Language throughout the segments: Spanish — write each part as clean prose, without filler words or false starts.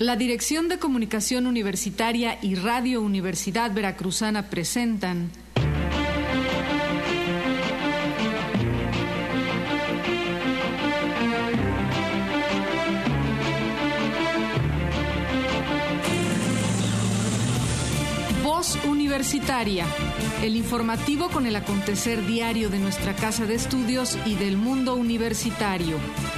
La Dirección de Comunicación Universitaria y Radio Universidad Veracruzana presentan Voz Universitaria, el informativo con el acontecer diario de nuestra casa de estudios y del mundo universitario.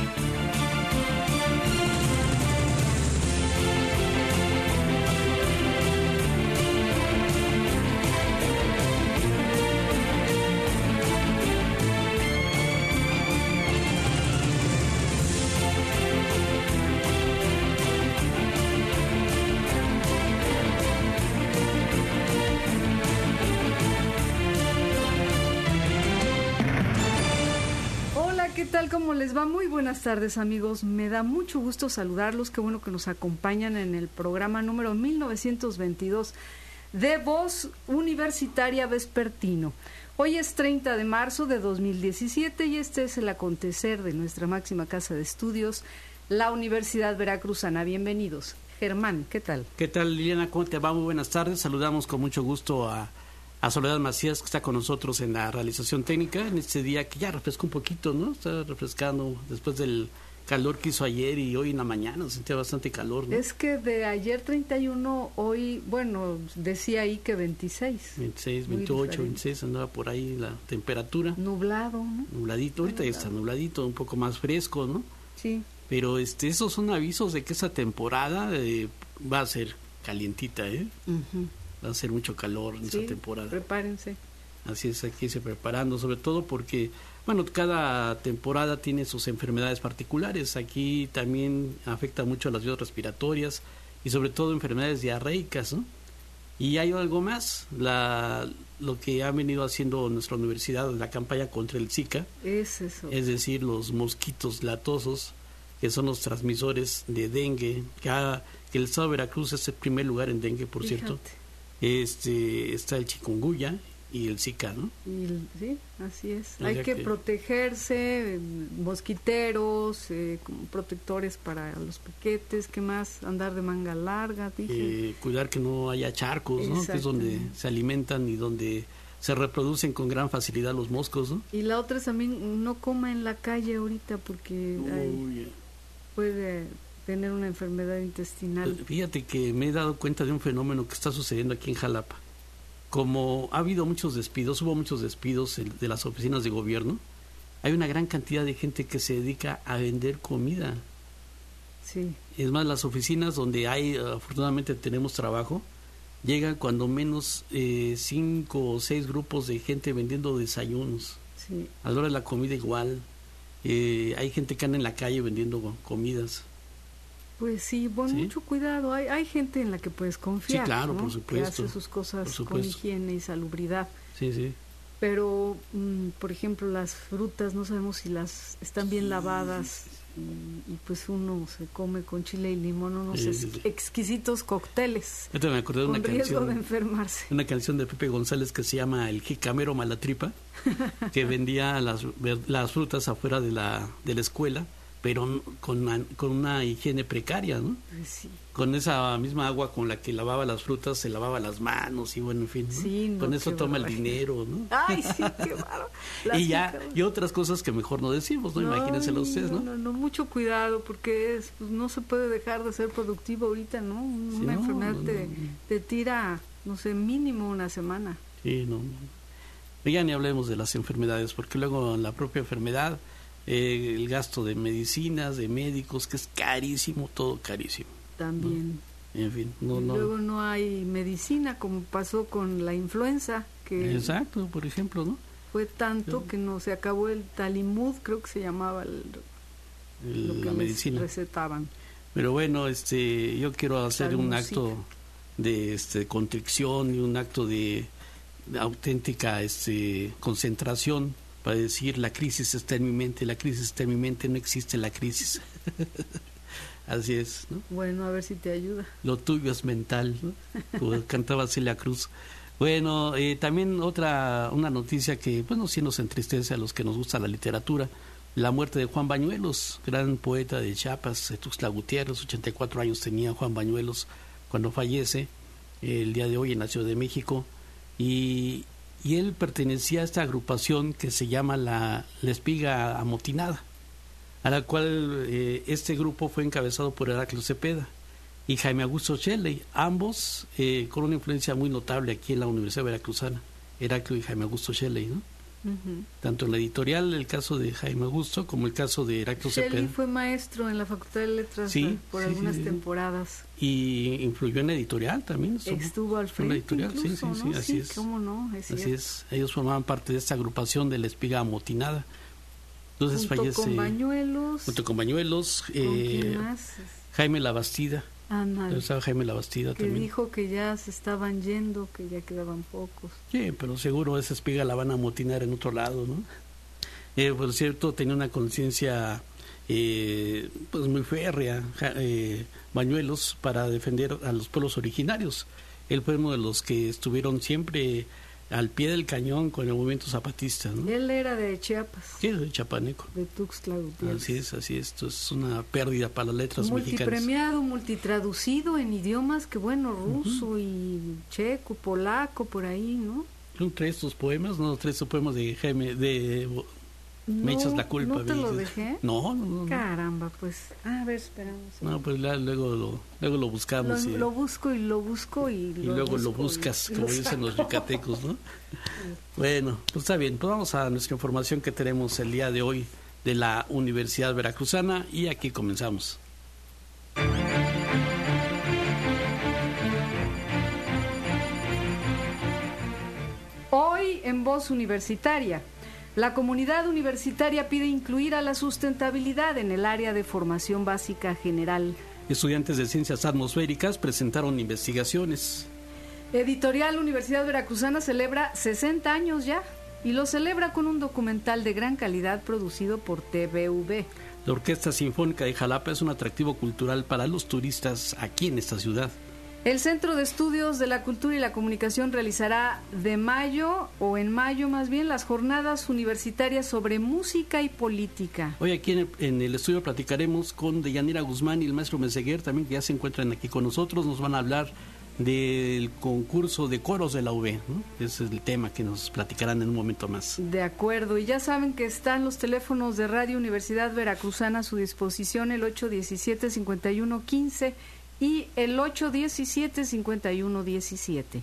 ¿Cómo les va? Muy buenas tardes, amigos. Me da mucho gusto saludarlos. Qué bueno que nos acompañan en el programa número 1922 de Voz Universitaria Vespertino. Hoy es 30 de marzo de 2017 y este es el acontecer de nuestra máxima casa de estudios, la Universidad Veracruzana. Bienvenidos. Germán, ¿qué tal? ¿Qué tal, Liliana? ¿Cómo te va? Muy buenas tardes. Saludamos con mucho gusto a Soledad Macías, que está con nosotros en la realización técnica en este día que ya refrescó un poquito, ¿no? Está refrescando después del calor que hizo ayer y hoy en la mañana, sentía bastante calor, ¿no? Es que de ayer 31, hoy, bueno, decía ahí que 26. 26, 28, 26, andaba por ahí la temperatura. Nublado, ¿no? Nubladito, ahorita ya está nubladito, un poco más fresco, ¿no? Sí. Pero esos son avisos de que esa temporada va a ser calientita, ¿eh? Uh-huh. Va a hacer mucho calor en esa temporada. Prepárense. Así es, hay que irse preparando, sobre todo porque, bueno, cada temporada tiene sus enfermedades particulares. Aquí también afecta mucho a las vías respiratorias y sobre todo enfermedades diarreicas, ¿no? Y hay algo más, lo que ha venido haciendo nuestra universidad, la campaña contra el Zika. Es eso. Es decir, los mosquitos latosos, que son los transmisores de dengue, que el estado de Veracruz es el primer lugar en dengue, por cierto. Está el chikungunya y el Zika, ¿no? Sí, así es. Hay que protegerse, mosquiteros, protectores para los piquetes, ¿qué más? Andar de manga larga, dije. Cuidar que no haya charcos, ¿no? Que es donde se alimentan y donde se reproducen con gran facilidad los moscos, ¿no? Y la otra es también no coma en la calle ahorita porque puede tener una enfermedad intestinal. Fíjate que me he dado cuenta de un fenómeno que está sucediendo aquí en Jalapa. Como ha habido muchos despidos, hubo muchos despidos de las oficinas de gobierno, hay una gran cantidad de gente que se dedica a vender comida. Sí. Es más, las oficinas donde afortunadamente tenemos trabajo, llegan cuando menos 5 o 6 grupos de gente vendiendo desayunos. Sí. A la hora de la comida igual. Hay gente que anda en la calle vendiendo comidas. Pues sí, mucho cuidado. Hay gente en la que puedes confiar. Sí, claro, ¿no? por supuesto. Que hace sus cosas con higiene y salubridad. Sí, sí. Pero, por ejemplo, las frutas, no sabemos si las están bien lavadas. Y pues uno se come con chile y limón unos exquisitos cócteles. Yo me acordé de una canción. Con riesgo de enfermarse. Una canción de Pepe González que se llama El Jicamero Malatripa, que vendía las frutas afuera de la escuela, pero con una higiene precaria, ¿no? Sí. Con esa misma agua con la que lavaba las frutas, se lavaba las manos y bueno, en fin, ¿no? Sí, con eso toma el dinero, ¿no? Ay, sí, qué bárbaro. Y otras cosas que mejor no decimos, ¿no? Imagínenselo ustedes, ¿no? No, mucho cuidado, porque pues, no se puede dejar de ser productivo ahorita, ¿no? Una enfermedad te tira, no sé, mínimo una semana. Sí, no. Ya ni hablemos de las enfermedades, porque luego la propia enfermedad, el gasto de medicinas, de médicos, que es carísimo, todo carísimo. También. ¿No? En fin, luego no hay medicina, como pasó con la influenza. Exacto, por ejemplo, ¿no? Fue tanto que no se acabó el Talimud, creo que se llamaba lo que la medicina. Recetaban. Pero bueno, yo quiero hacer un acto de contrición y un acto de auténtica concentración para decir: la crisis está en mi mente, la crisis está en mi mente, no existe la crisis. Así es, ¿no? Bueno, a ver si te ayuda. Lo tuyo es mental, ¿no? Como cantaba Celia Cruz. Bueno, también una noticia que, bueno, sí nos entristece a los que nos gusta la literatura, la muerte de Juan Bañuelos, gran poeta de Chiapas, de Tuxtla Gutiérrez. 84 años tenía Juan Bañuelos cuando fallece el día de hoy en la Ciudad de México, y él pertenecía a esta agrupación que se llama la Espiga Amotinada, a la cual este grupo fue encabezado por Heraclio Cepeda y Jaime Augusto Shelley, ambos con una influencia muy notable aquí en la Universidad Veracruzana, Heraclio y Jaime Augusto Shelley, ¿no? Tanto en la editorial, el caso de Jaime Augusto, como el caso de Heraclio Cepeda. Shelley fue maestro en la Facultad de Letras por algunas temporadas. Y influyó en la editorial también. Estuvo al frente editorial, incluso, sí, ¿no? así es. ¿Cómo no? Así es. Ellos formaban parte de esta agrupación de la Espiga Amotinada. Entonces junto con Bañuelos. ¿Con quién más? Jaime Labastida. Estaba Jaime Labastida que también. dijo que ya se estaban yendo, que ya quedaban pocos. Sí, pero seguro esa espiga la van a amotinar en otro lado, ¿no? Por cierto, tenía una conciencia pues muy férrea, Bañuelos, para defender a los pueblos originarios. Él fue uno de los que estuvieron siempre al pie del cañón con el movimiento zapatista, ¿no? Él era de Chiapas. Sí, de chapaneco. De Tuxtla Gutiérrez. Así es. Esto es una pérdida para las letras mexicanas. Multipremiado, multitraducido en idiomas que, bueno, ruso y checo, polaco, por ahí, ¿no? ¿No traes tus poemas? No traes tus poemas de Jaime, me echas la culpa. ¿No te lo dejé? No. Caramba, pues, a ver, esperamos. No, pues luego lo buscamos. Lo busco y luego lo buscas, como dicen los yucatecos, ¿no? Bueno, pues está bien, pues vamos a nuestra información que tenemos el día de hoy de la Universidad Veracruzana, y aquí comenzamos. Hoy en Voz Universitaria, la comunidad universitaria pide incluir a la sustentabilidad en el área de formación básica general. Estudiantes de Ciencias Atmosféricas presentaron investigaciones. Editorial Universidad Veracruzana celebra 60 años ya, y lo celebra con un documental de gran calidad producido por TVV. La Orquesta Sinfónica de Jalapa es un atractivo cultural para los turistas aquí en esta ciudad. El Centro de Estudios de la Cultura y la Comunicación realizará en mayo las jornadas universitarias sobre música y política. Hoy aquí en el estudio platicaremos con Deyanira Guzmán y el maestro Meseguer, también, que ya se encuentran aquí con nosotros. Nos van a hablar del concurso de coros de la UV, ¿no? Ese es el tema que nos platicarán en un momento más. De acuerdo, y ya saben que están los teléfonos de Radio Universidad Veracruzana a su disposición, el 817-5115 y el 817-5117.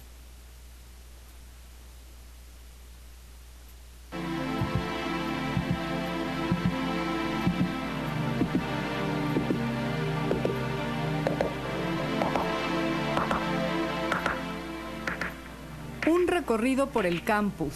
Un recorrido por el campus.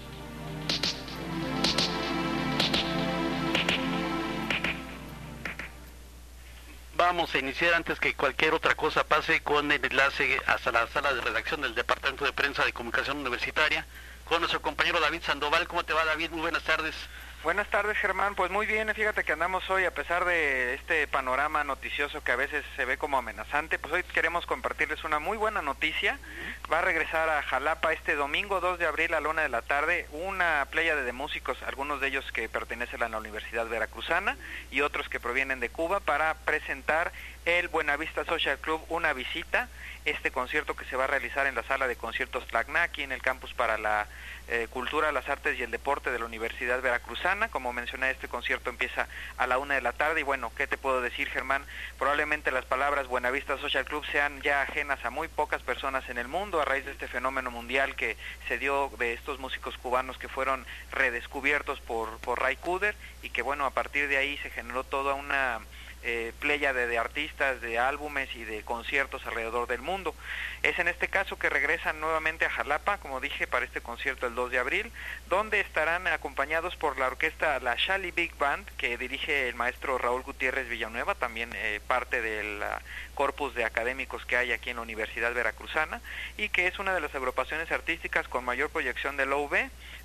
Vamos a iniciar, antes que cualquier otra cosa pase, con el enlace hasta la sala de redacción del Departamento de Prensa de Comunicación Universitaria con nuestro compañero David Sandoval. ¿Cómo te va, David? Muy buenas tardes. Buenas tardes, Germán. Pues muy bien, fíjate que andamos hoy, a pesar de este panorama noticioso que a veces se ve como amenazante, pues hoy queremos compartirles una muy buena noticia. Va a regresar a Jalapa este domingo 2 de abril a la 1 de la tarde una pléyade de músicos, algunos de ellos que pertenecen a la Universidad Veracruzana y otros que provienen de Cuba, para presentar el Buenavista Social Club Una Visita, este concierto que se va a realizar en la sala de conciertos Tlacna, aquí en el campus para la Cultura, las Artes y el Deporte de la Universidad Veracruzana. Como mencioné, este concierto empieza a la 1 de la tarde y bueno, ¿qué te puedo decir, Germán? Probablemente las palabras Buenavista Social Club sean ya ajenas a muy pocas personas en el mundo a raíz de este fenómeno mundial que se dio de estos músicos cubanos que fueron redescubiertos por Ray Cooder, y que bueno, a partir de ahí se generó toda una pléyade de artistas, de álbumes y de conciertos alrededor del mundo. Es en este caso que regresan nuevamente a Jalapa, como dije, para este concierto el 2 de abril, donde estarán acompañados por la orquesta La Shali Big Band, que dirige el maestro Raúl Gutiérrez Villanueva, también parte del corpus de académicos que hay aquí en la Universidad Veracruzana, y que es una de las agrupaciones artísticas con mayor proyección de la UV.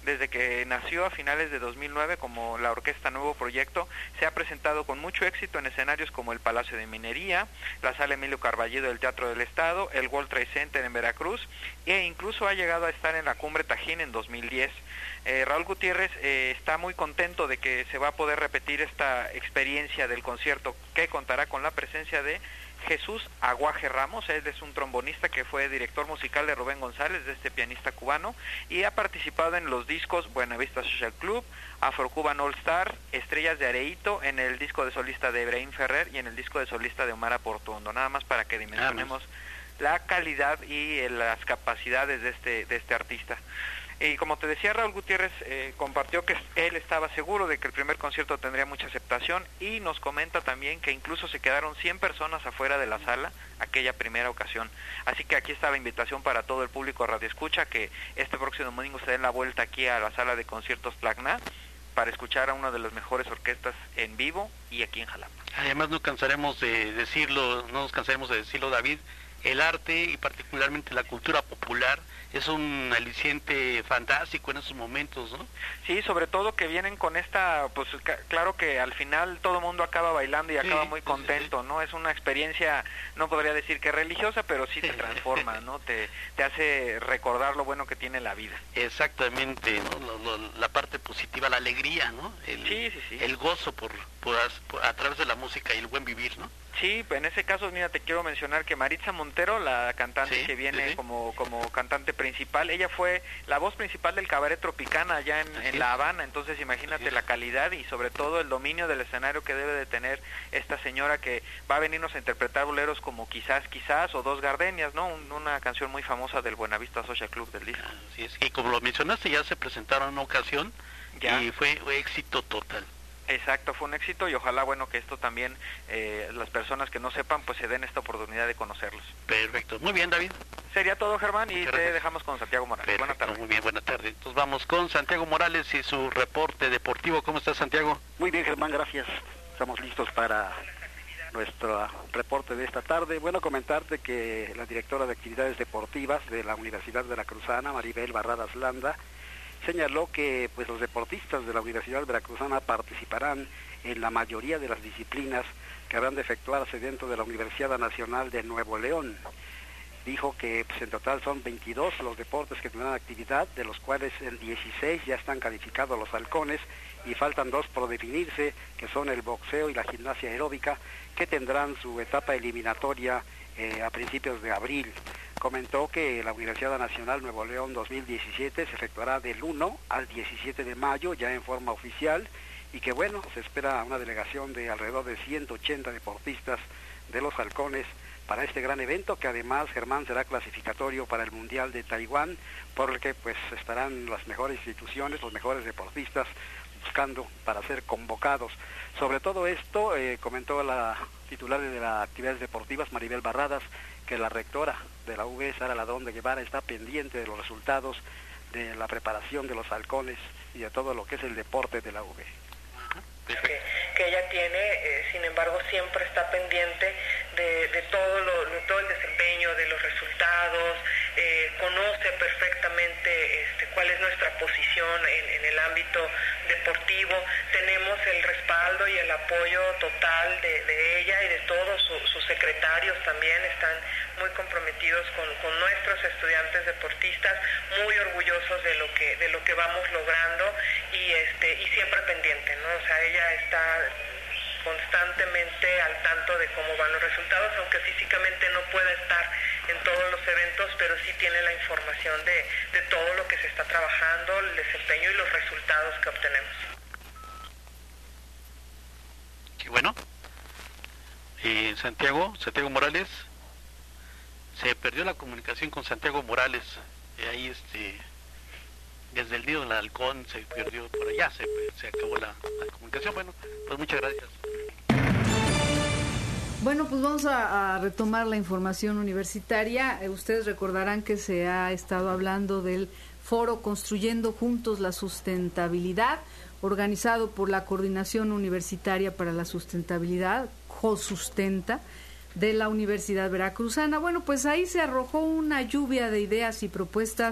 desde que nació a finales de 2009 como la Orquesta Nuevo Proyecto, se ha presentado con mucho éxito en escenarios como el Palacio de Minería, la Sala Emilio Carballido del Teatro del Estado, el World Trade Center en Veracruz, e incluso ha llegado a estar en la Cumbre Tajín en 2010. Raúl Gutiérrez está muy contento de que se va a poder repetir esta experiencia del concierto, que contará con la presencia de Jesús Aguaje Ramos. Él es un trombonista que fue director musical de Rubén González, de este pianista cubano, y ha participado en los discos Buenavista Social Club, Afro-Cuban All Star, Estrellas de Areito, en el disco de solista de Ibrahim Ferrer y en el disco de solista de Omar Aportuondo, nada más para que dimensionemos la calidad y las capacidades de este artista. Y como te decía, Raúl Gutiérrez compartió que él estaba seguro de que el primer concierto tendría mucha aceptación, y nos comenta también que incluso se quedaron 100 personas afuera de la sala aquella primera ocasión. Así que aquí está la invitación para todo el público Radio Escucha, que este próximo domingo se den la vuelta aquí a la sala de conciertos Tacna para escuchar a una de las mejores orquestas en vivo y aquí en Jalapa. Además no nos cansaremos de decirlo, David, el arte y particularmente la cultura popular es un aliciente fantástico en esos momentos, ¿no? Sí, sobre todo que vienen con esta, pues claro que al final todo el mundo acaba bailando y acaba muy contento, ¿no? Es una experiencia, no podría decir que religiosa, pero sí te transforma, ¿no? Te hace recordar lo bueno que tiene la vida. Exactamente, ¿no? La parte positiva, la alegría, ¿no? El gozo por a través de la música y el buen vivir, ¿no? Sí, en ese caso, mira, te quiero mencionar que Maritza Montero, la cantante que viene como cantante principal, ella fue la voz principal del Cabaret Tropicana allá en La Habana, entonces imagínate la calidad y sobre todo el dominio del escenario que debe de tener esta señora, que va a venirnos a interpretar boleros como Quizás, o Dos Gardenias, ¿no? Una canción muy famosa del Buenavista Social Club del disco. Así es, y como lo mencionaste, ya se presentaron en una ocasión y fue éxito total. Exacto, fue un éxito, y ojalá, bueno, que esto también, las personas que no sepan, pues se den esta oportunidad de conocerlos. Perfecto, muy bien, David. Sería todo, Germán, y te dejamos con Santiago Morales. Perfecto, buenas tardes. Muy bien, buenas tardes. Entonces vamos con Santiago Morales y su reporte deportivo. ¿Cómo estás, Santiago? Muy bien, Germán, gracias. Estamos listos para nuestro reporte de esta tarde. Bueno, comentarte que la directora de actividades deportivas de la Universidad Veracruzana, Maribel Barradas Landa, señaló que pues los deportistas de la Universidad Veracruzana participarán en la mayoría de las disciplinas que habrán de efectuarse dentro de la Universidad Nacional de Nuevo León. Dijo que pues, en total son 22 los deportes que tendrán actividad, de los cuales en 16 ya están calificados los halcones y faltan 2 por definirse, que son el boxeo y la gimnasia aeróbica, que tendrán su etapa eliminatoria a principios de abril. Comentó que la Universidad Nacional Nuevo León 2017 se efectuará del 1 al 17 de mayo ya en forma oficial, y que bueno, se espera una delegación de alrededor de 180 deportistas de los halcones para este gran evento, que además, Germán, será clasificatorio para el Mundial de Taiwán, por el que pues estarán las mejores instituciones, los mejores deportistas buscando para ser convocados. Sobre todo esto, comentó la titular de las actividades deportivas, Maribel Barradas, que la rectora de la UB, Sara Ladrón de Guevara, está pendiente de los resultados de la preparación de los halcones y de todo lo que es el deporte de la UB. Que ella tiene, sin embargo, siempre está pendiente de todo el desempeño, de los resultados, conoce perfectamente cuál es nuestra posición en el ámbito deportivo. Tenemos el respaldo y el apoyo total de ella y de todos sus secretarios también. Están muy comprometidos con nuestros estudiantes deportistas, muy orgullosos de lo que vamos logrando y siempre pendiente, ¿no? O sea, ella está constantemente al tanto de cómo van los resultados, aunque físicamente no puede estar en todos los eventos, pero sí tiene la información de todo lo que se está trabajando, el desempeño y los resultados que obtenemos. Qué bueno. Santiago Morales, se perdió la comunicación con Santiago Morales, ahí desde el nido del halcón se perdió por allá, se acabó la comunicación. Bueno, pues muchas gracias. Bueno, pues vamos a retomar la información universitaria. Ustedes recordarán que se ha estado hablando del foro Construyendo Juntos la Sustentabilidad, organizado por la Coordinación Universitaria para la Sustentabilidad, COSustenta, de la Universidad Veracruzana. Bueno, pues ahí se arrojó una lluvia de ideas y propuestas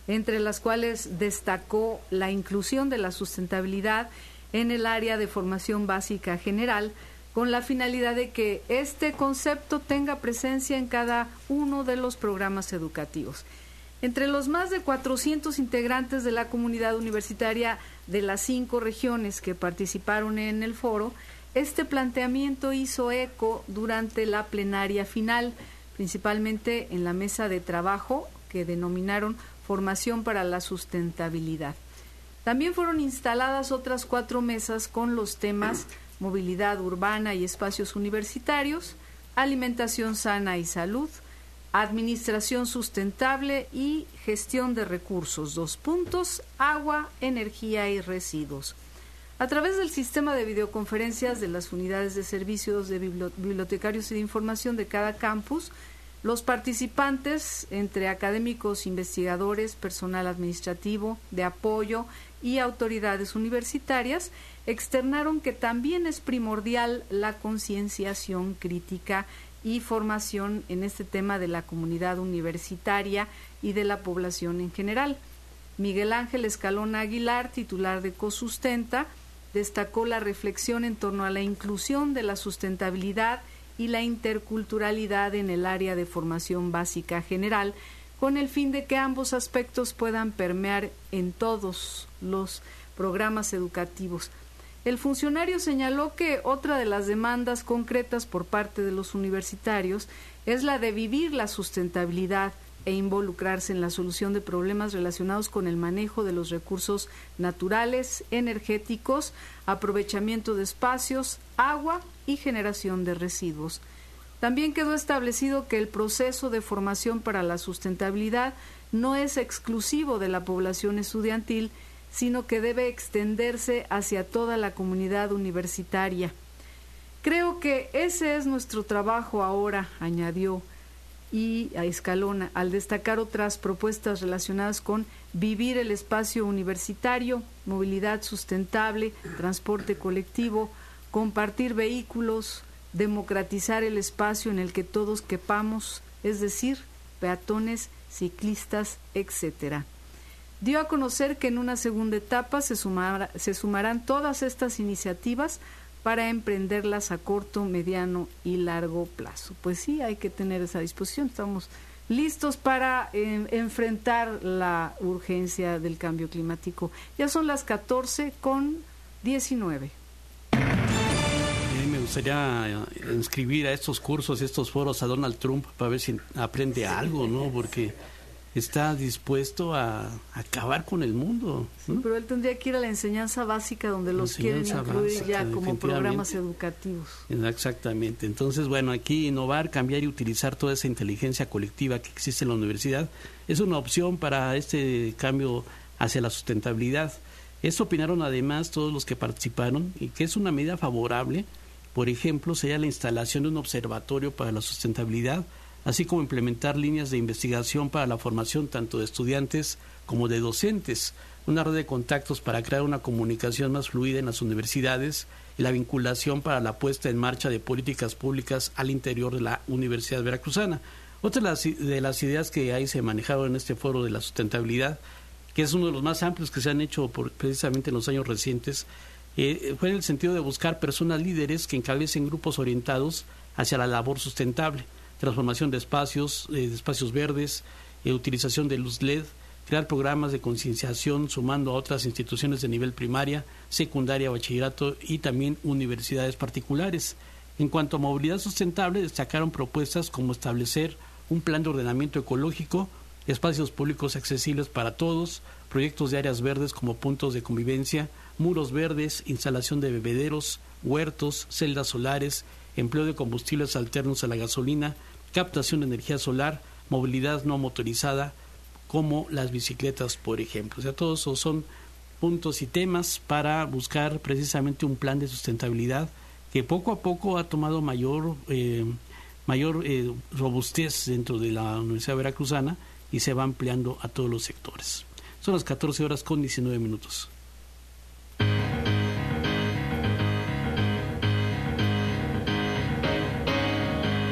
entre las cuales destacó la inclusión de la sustentabilidad en el área de formación básica general, con la finalidad de que este concepto tenga presencia en cada uno de los programas educativos. Entre los más de 400 integrantes de la comunidad universitaria de las 5 regiones que participaron en el foro, este planteamiento hizo eco durante la plenaria final, principalmente en la mesa de trabajo que denominaron Formación para la Sustentabilidad. También fueron instaladas otras 4 mesas con los temas movilidad urbana y espacios universitarios, alimentación sana y salud, administración sustentable y gestión de recursos, 2 puntos, agua, energía y residuos. A través del sistema de videoconferencias de las unidades de servicios de bibliotecarios y de información de cada campus, los participantes, entre académicos, investigadores, personal administrativo, de apoyo y autoridades universitarias, externaron que también es primordial la concienciación crítica y formación en este tema de la comunidad universitaria y de la población en general. Miguel Ángel Escalona Aguilar, titular de Cosustenta, destacó la reflexión en torno a la inclusión de la sustentabilidad y la interculturalidad en el área de formación básica general, con el fin de que ambos aspectos puedan permear en todos los programas educativos. El funcionario señaló que otra de las demandas concretas por parte de los universitarios es la de vivir la sustentabilidad e involucrarse en la solución de problemas relacionados con el manejo de los recursos naturales, energéticos, aprovechamiento de espacios, agua y generación de residuos. También quedó establecido que el proceso de formación para la sustentabilidad no es exclusivo de la población estudiantil, sino que debe extenderse hacia toda la comunidad universitaria. Creo que ese es nuestro trabajo ahora, añadió, y a Escalona, al destacar otras propuestas relacionadas con vivir el espacio universitario, movilidad sustentable, transporte colectivo, compartir vehículos, democratizar el espacio en el que todos quepamos, es decir, peatones, ciclistas, etcétera. Dio a conocer que en una segunda etapa se sumarán todas estas iniciativas para emprenderlas a corto, mediano y largo plazo. Pues sí, hay que tener esa disposición. Estamos listos para enfrentar la urgencia del cambio climático. Ya son las 14:19. Me gustaría inscribir a estos cursos, estos foros a Donald Trump para ver si aprende algo, ¿no? Porque está dispuesto a acabar con el mundo, ¿no? Sí, pero él tendría que ir a la enseñanza básica donde los quieren incluir ya como programas educativos. Exactamente. Entonces, bueno, aquí innovar, cambiar y utilizar toda esa inteligencia colectiva que existe en la universidad es una opción para este cambio hacia la sustentabilidad. Esto opinaron además todos los que participaron y que es una medida favorable. Por ejemplo, sería la instalación de un observatorio para la sustentabilidad, así como implementar líneas de investigación para la formación tanto de estudiantes como de docentes, una red de contactos para crear una comunicación más fluida en las universidades y la vinculación para la puesta en marcha de políticas públicas al interior de la Universidad Veracruzana. Otra de las ideas que ahí se manejaron en este foro de la sustentabilidad, que es uno de los más amplios que se han hecho precisamente en los años recientes, fue en el sentido de buscar personas líderes que encabecen grupos orientados hacia la labor sustentable, transformación de espacios verdes, utilización de luz LED, crear programas de concienciación sumando a otras instituciones de nivel primaria, secundaria, bachillerato y también universidades particulares. En cuanto a movilidad sustentable, destacaron propuestas como establecer un plan de ordenamiento ecológico, espacios públicos accesibles para todos, proyectos de áreas verdes como puntos de convivencia, muros verdes, instalación de bebederos, huertos, celdas solares, empleo de combustibles alternos a la gasolina, captación de energía solar, movilidad no motorizada, como las bicicletas, por ejemplo. O sea, todos esos son puntos y temas para buscar precisamente un plan de sustentabilidad que poco a poco ha tomado mayor robustez dentro de la Universidad Veracruzana y se va ampliando a todos los sectores. Son las 14:19.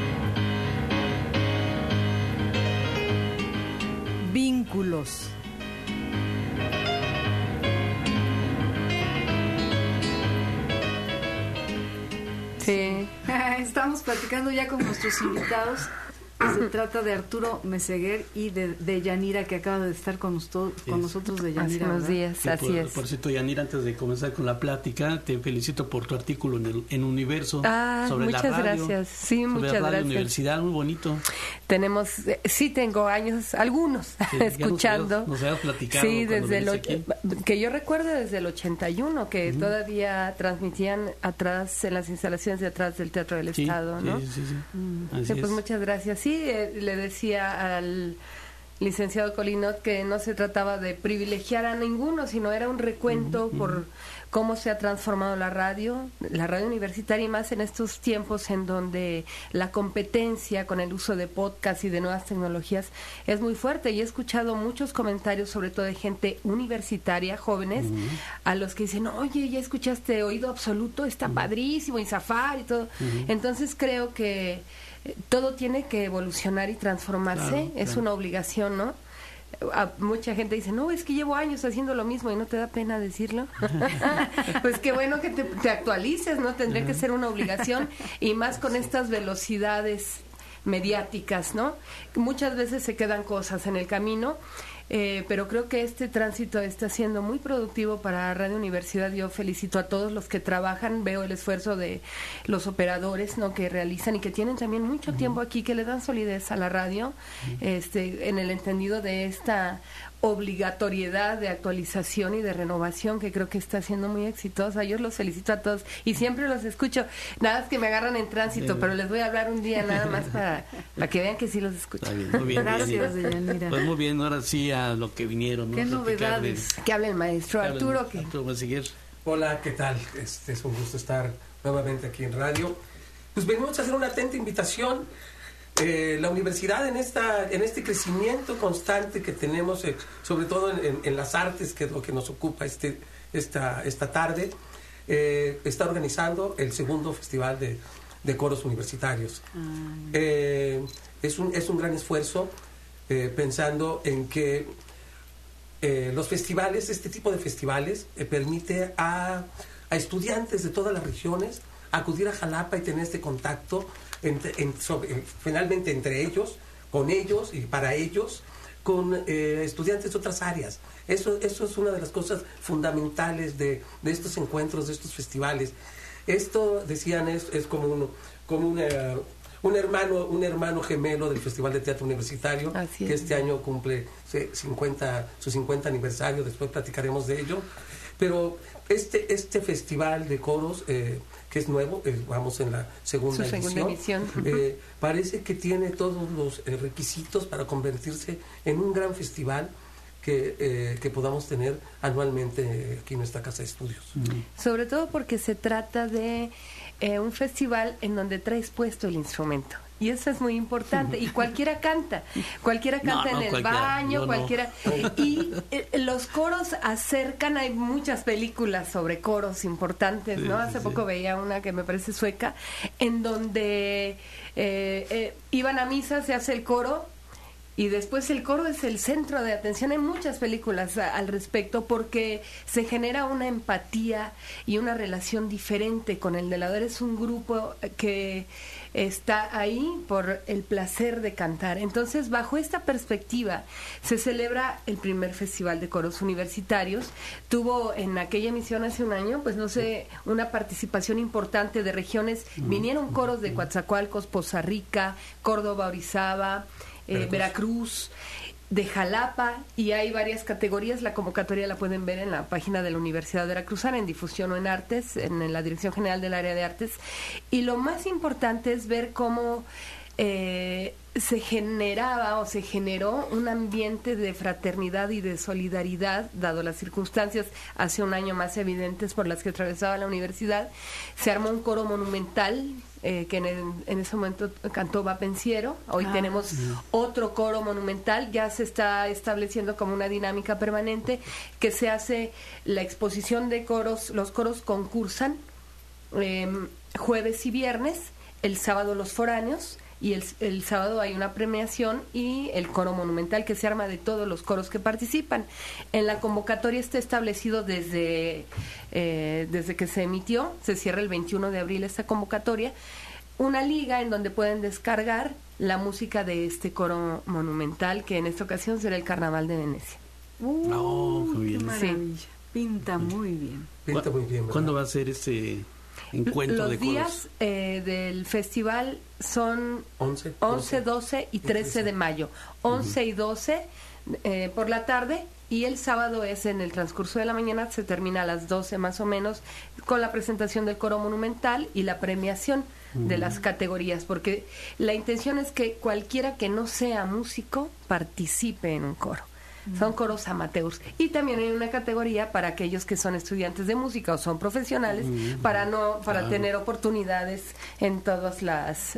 Vínculos. Estamos platicando ya con nuestros invitados. Se trata de Arturo Meseguer y de Yanira, que acaba de estar con nosotros de Yanira. Hace unos días, Sí, así es. Por cierto, Yanira, antes de comenzar con la plática, te felicito por tu artículo en Universo sobre muchas la radio. Gracias. Sí, sobre muchas la radio gracias. Universidad, muy bonito. Tenemos, sí tengo años, algunos, Sí, escuchando. Nos habías platicado. Sí, desde que yo recuerdo desde el 81, que todavía transmitían atrás, en las instalaciones de atrás del Teatro del Estado, ¿no? Sí. Así Sí, pues es. muchas gracias. Sí, le decía al licenciado Colinot que no se trataba de privilegiar a ninguno, sino era un recuento por cómo se ha transformado la radio universitaria, y más en estos tiempos en donde la competencia con el uso de podcast y de nuevas tecnologías es muy fuerte. Y he escuchado muchos comentarios, sobre todo de gente universitaria, jóvenes, a los que dicen, oye, ya escuchaste Oído Absoluto, está padrísimo, y Safari y todo. Entonces creo que todo tiene que evolucionar y transformarse, es una obligación, ¿no? Mucha gente dice, no, es que llevo años haciendo lo mismo, y no te da pena decirlo. Pues qué bueno que te actualices, ¿no? Tendría que ser una obligación, y más con estas velocidades mediáticas, ¿no? Muchas veces se quedan cosas en el camino. Pero creo que este tránsito está siendo muy productivo para Radio Universidad. Yo felicito a todos los que trabajan, veo el esfuerzo de los operadores, ¿no?, que realizan y que tienen también mucho tiempo aquí, que le dan solidez a la radio, en el entendido de esta obligatoriedad de actualización y de renovación, que creo que está siendo muy exitosa. Yo los felicito a todos y siempre los escucho. Nada, es que me agarran en tránsito, pero les voy a hablar un día nada más para que vean que sí los escucho. Está bien, muy bien. Gracias, Yanira. Pues muy bien, ahora sí a lo que vinieron, ¿no? ¿Qué Platicar novedades? Que hable el maestro Arturo. Arturo Meseguer. Hola, ¿qué tal? Es un gusto estar nuevamente aquí en radio. Pues venimos a hacer una atenta invitación. La universidad en este crecimiento constante que tenemos, sobre todo en las artes, que es lo que nos ocupa esta tarde, está organizando el segundo festival de coros universitarios. Es un gran esfuerzo, pensando en que los festivales, este tipo de festivales, permite a estudiantes de todas las regiones acudir a Jalapa y tener este contacto finalmente entre ellos, con ellos y para ellos, con estudiantes de otras áreas. Eso es una de las cosas fundamentales de estos encuentros, de estos festivales. Esto, decían, es como un hermano gemelo del Festival de Teatro Universitario, que este año cumple su 50 aniversario. Después platicaremos de ello. Pero este festival de coros, que es nuevo, vamos en la segunda edición. Parece que tiene todos los requisitos para convertirse en un gran festival que podamos tener anualmente aquí en nuestra casa de estudios. Sobre todo porque se trata de un festival en donde traes puesto el instrumento. Y eso es muy importante. Y cualquiera canta en el baño, cualquiera. No. Y los coros acercan, hay muchas películas sobre coros importantes, ¿no? Hace poco veía una que me parece sueca, en donde iban a misa, se hace el coro, y después el coro es el centro de atención. Hay muchas películas al respecto, porque se genera una empatía y una relación diferente con el delador. Es un grupo que está ahí por el placer de cantar. Entonces, bajo esta perspectiva, se celebra el primer Festival de Coros Universitarios. Tuvo en aquella emisión hace un año, pues no sé, una participación importante de regiones. Vinieron coros de Coatzacoalcos, Poza Rica, Córdoba, Orizaba, Veracruz, de Jalapa, y hay varias categorías. La convocatoria la pueden ver en la página de la Universidad Veracruzana, en difusión o en artes, en la Dirección General del Área de Artes. Y lo más importante es ver cómo se generó un ambiente de fraternidad y de solidaridad, dado las circunstancias hace un año más evidentes por las que atravesaba la universidad. Se armó un coro monumental, que en ese momento cantó Va Pensiero. Hoy tenemos otro coro monumental. Ya se está estableciendo como una dinámica permanente, que se hace la exposición de coros. Los coros concursan jueves y viernes, el sábado los foráneos, y el sábado hay una premiación y el coro monumental, que se arma de todos los coros que participan. En la convocatoria está establecido desde que se emitió, se cierra el 21 de abril esta convocatoria. una liga en donde pueden descargar la música de este coro monumental, que en esta ocasión será el Carnaval de Venecia. Qué bien. Qué maravilla. Sí. Pinta muy bien. Pinta muy bien, ¿verdad? ¿Cuándo va a ser este encuentro de coros? Los días del festival son 11, 12 y 13 de mayo. 11 y 12 por la tarde, y el sábado es en el transcurso de la mañana, se termina a las 12 más o menos, con la presentación del coro monumental y la premiación de las categorías, porque la intención es que cualquiera que no sea músico participe en un coro. Son coros amateurs, y también hay una categoría para aquellos que son estudiantes de música o son profesionales, para tener oportunidades en todas las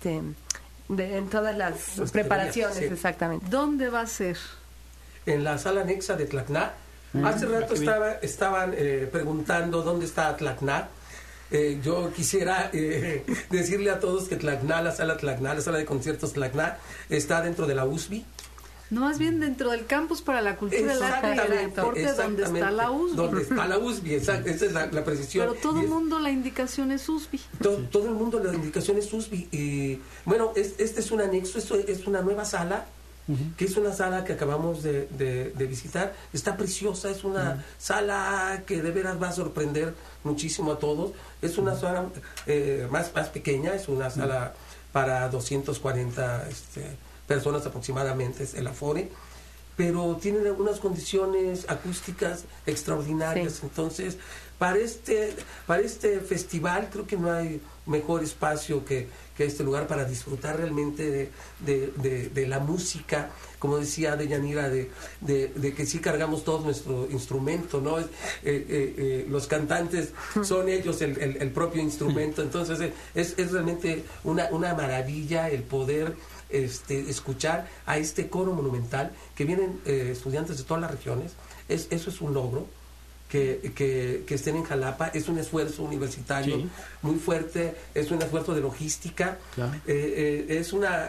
en todas las preparaciones, sí. Exactamente. ¿Dónde va a ser? En la sala anexa de Tlacná. Hace rato estaban preguntando dónde está Tlacná. Yo quisiera decirle a todos que Tlacná, la sala de conciertos Tlacná, está dentro de la USB. No, más bien dentro del Campus para la Cultura, el Arte y el Deporte, donde está la USB. Donde está la USB, exacto, esa es la precisión. Pero todo el mundo la indicación es USB. Todo el mundo la indicación es USB. Y bueno, este es un anexo, esto es una nueva sala, que es una sala que acabamos de visitar. Está preciosa, es una sala que de veras va a sorprender muchísimo a todos. Es una sala más pequeña, es una sala para 240 personas aproximadamente, es el afore, pero tienen algunas condiciones acústicas extraordinarias. Sí. Entonces, para este festival creo que no hay mejor espacio que este lugar para disfrutar realmente de la música, como decía Deyanira, de que sí cargamos todo nuestro instrumento, ¿no? Los cantantes son ellos el propio instrumento. Entonces es realmente una maravilla el poder escuchar a este coro monumental, que vienen estudiantes de todas las regiones. Eso es un logro. Que estén en Jalapa, es un esfuerzo universitario muy fuerte, es un esfuerzo de logística, es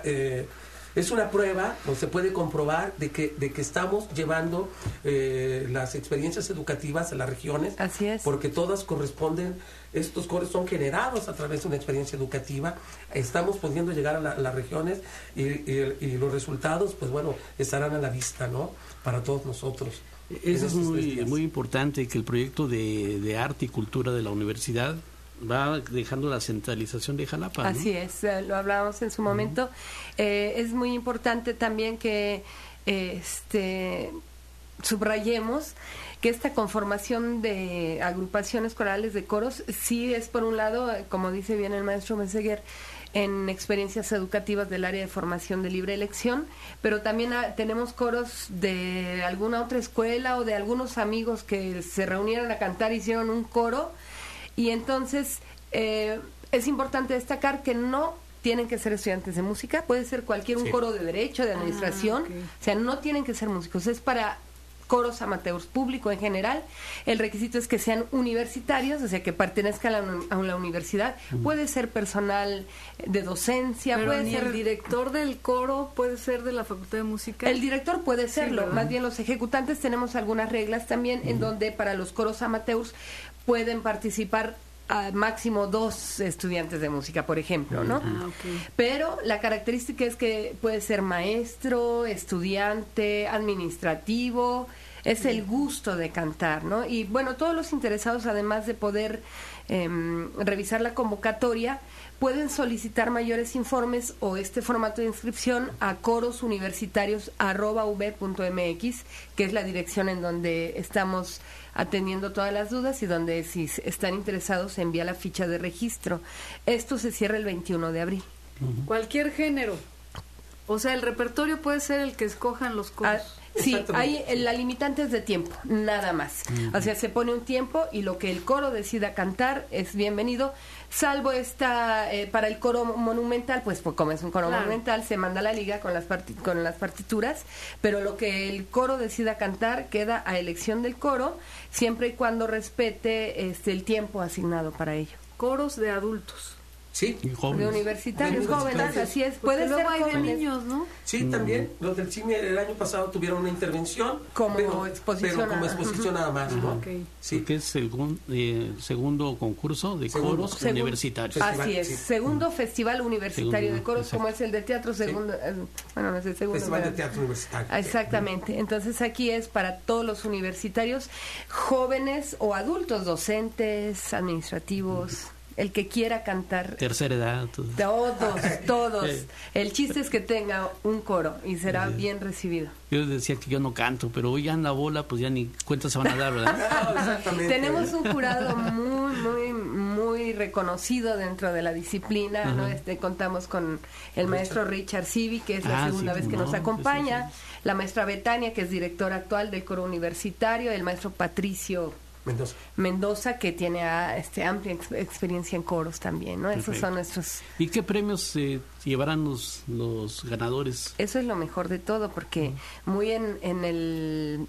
una prueba, o se puede comprobar de que estamos llevando las experiencias educativas a las regiones. Así es. Porque todas corresponden, estos coros son generados a través de una experiencia educativa, estamos pudiendo llegar a las regiones y los resultados, pues bueno, estarán a la vista, ¿no? Para todos nosotros. Eso es muy importante, que el proyecto de arte y cultura de la universidad va dejando la centralización de Jalapa, ¿no? Así es, lo hablábamos en su momento. Es muy importante también que subrayemos que esta conformación de agrupaciones corales de coros sí es, por un lado, como dice bien el maestro Meseguer, en experiencias educativas del área de formación de libre elección, pero también tenemos coros de alguna otra escuela o de algunos amigos que se reunieron a cantar, hicieron un coro, y entonces es importante destacar que no tienen que ser estudiantes de música, puede ser un coro de derecho, de administración, o sea, no tienen que ser músicos, es para coros amateurs, público en general. El requisito es que sean universitarios, o sea, que pertenezcan a la universidad. Puede ser personal de docencia, pero puede ser el director del coro, puede ser de la Facultad de Música. El director puede serlo, más bien los ejecutantes tenemos algunas reglas también en donde para los coros amateurs pueden participar a máximo 2 estudiantes de música, por ejemplo, ¿no? Pero la característica es que puede ser maestro, estudiante, administrativo, es el gusto de cantar, ¿no? Y bueno, todos los interesados, además de poder revisar la convocatoria, pueden solicitar mayores informes o este formato de inscripción a corosuniversitarios@ub.mx, que es la dirección en donde estamos atendiendo todas las dudas y donde, si están interesados, se envía la ficha de registro. Esto se cierra el 21 de abril. Cualquier género. O sea, el repertorio puede ser el que escojan los coros. Sí, la limitante es de tiempo, nada más. O sea, se pone un tiempo y lo que el coro decida cantar es bienvenido, salvo para el coro monumental, pues como es un coro monumental, se manda a la liga con las partituras, pero lo que el coro decida cantar queda a elección del coro, siempre y cuando respete el tiempo asignado para ello. Coros de adultos. Sí, de universitarios jóvenes, así es. Puede ser hay de jóvenes. niños, ¿no? Sí, también. Los del CIMI el año pasado tuvieron una intervención. Como exposición. Pero como exposición nada más, ¿no? Okay. Sí. Que es el segundo concurso de coros universitarios. Así es, segundo Festival Universitario de Coros, exacto. como es el de teatro, segundo, bueno, no es el segundo. Festival de Teatro Universitario. Exactamente, entonces aquí es para todos los universitarios, jóvenes o adultos, docentes, administrativos, el que quiera cantar. Tercera edad. Todos. El chiste es que tenga un coro y será bien recibido. Yo decía que yo no canto, pero hoy ya en la bola, pues ya ni cuentas se van a dar, ¿verdad? No, exactamente. Tenemos un jurado muy reconocido dentro de la disciplina, ¿no? Contamos con el maestro Richard Sivi, que es la segunda vez que nos acompaña, la maestra Betania, que es directora actual del coro universitario, el maestro Patricio Mendoza, que tiene amplia experiencia en coros también, ¿no? Perfecto. Esos son nuestros... ¿Y qué premios llevarán los ganadores? Eso es lo mejor de todo, porque muy en el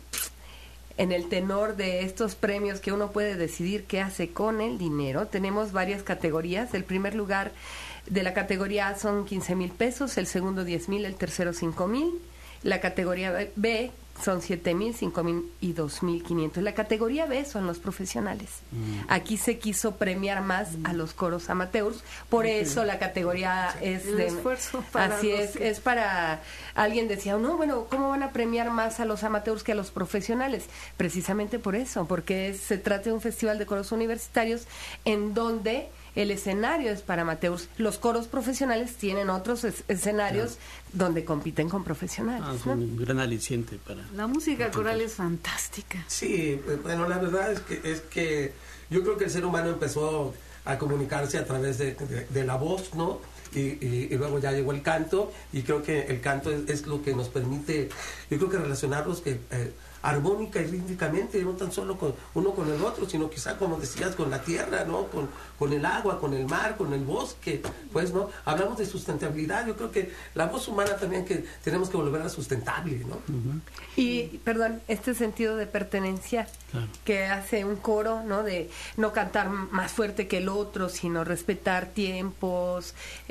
tenor de estos premios que uno puede decidir qué hace con el dinero, tenemos varias categorías. El primer lugar de la categoría A son 15,000 pesos, el segundo 10,000, el tercero 5,000, la categoría B son 7,000, 5,000 y 2,500. La categoría B son los profesionales. Aquí se quiso premiar más a los coros amateurs, por eso la categoría A es de esfuerzo para así es para alguien decía, no, bueno, ¿cómo van a premiar más a los amateurs que a los profesionales? Precisamente por eso, porque se trata de un festival de coros universitarios en donde el escenario es para amateurs. Los coros profesionales tienen otros escenarios donde compiten con profesionales. Es un gran aliciente para... La música coral es fantástica. Sí, bueno, la verdad es que yo creo que el ser humano empezó a comunicarse a través de la voz, ¿no? Y luego ya llegó el canto, y creo que el canto es lo que nos permite, yo creo que relacionarlos armónica y rítmicamente, no tan solo con uno con el otro, sino quizá, como decías, con la tierra, ¿no? Con el agua, con el mar, con el bosque, pues, ¿no? Hablamos de sustentabilidad, yo creo que la voz humana también que tenemos que volverla sustentable, ¿no? Y, perdón, este sentido de pertenencia que hace un coro, ¿no? De no cantar más fuerte que el otro, sino respetar tiempos,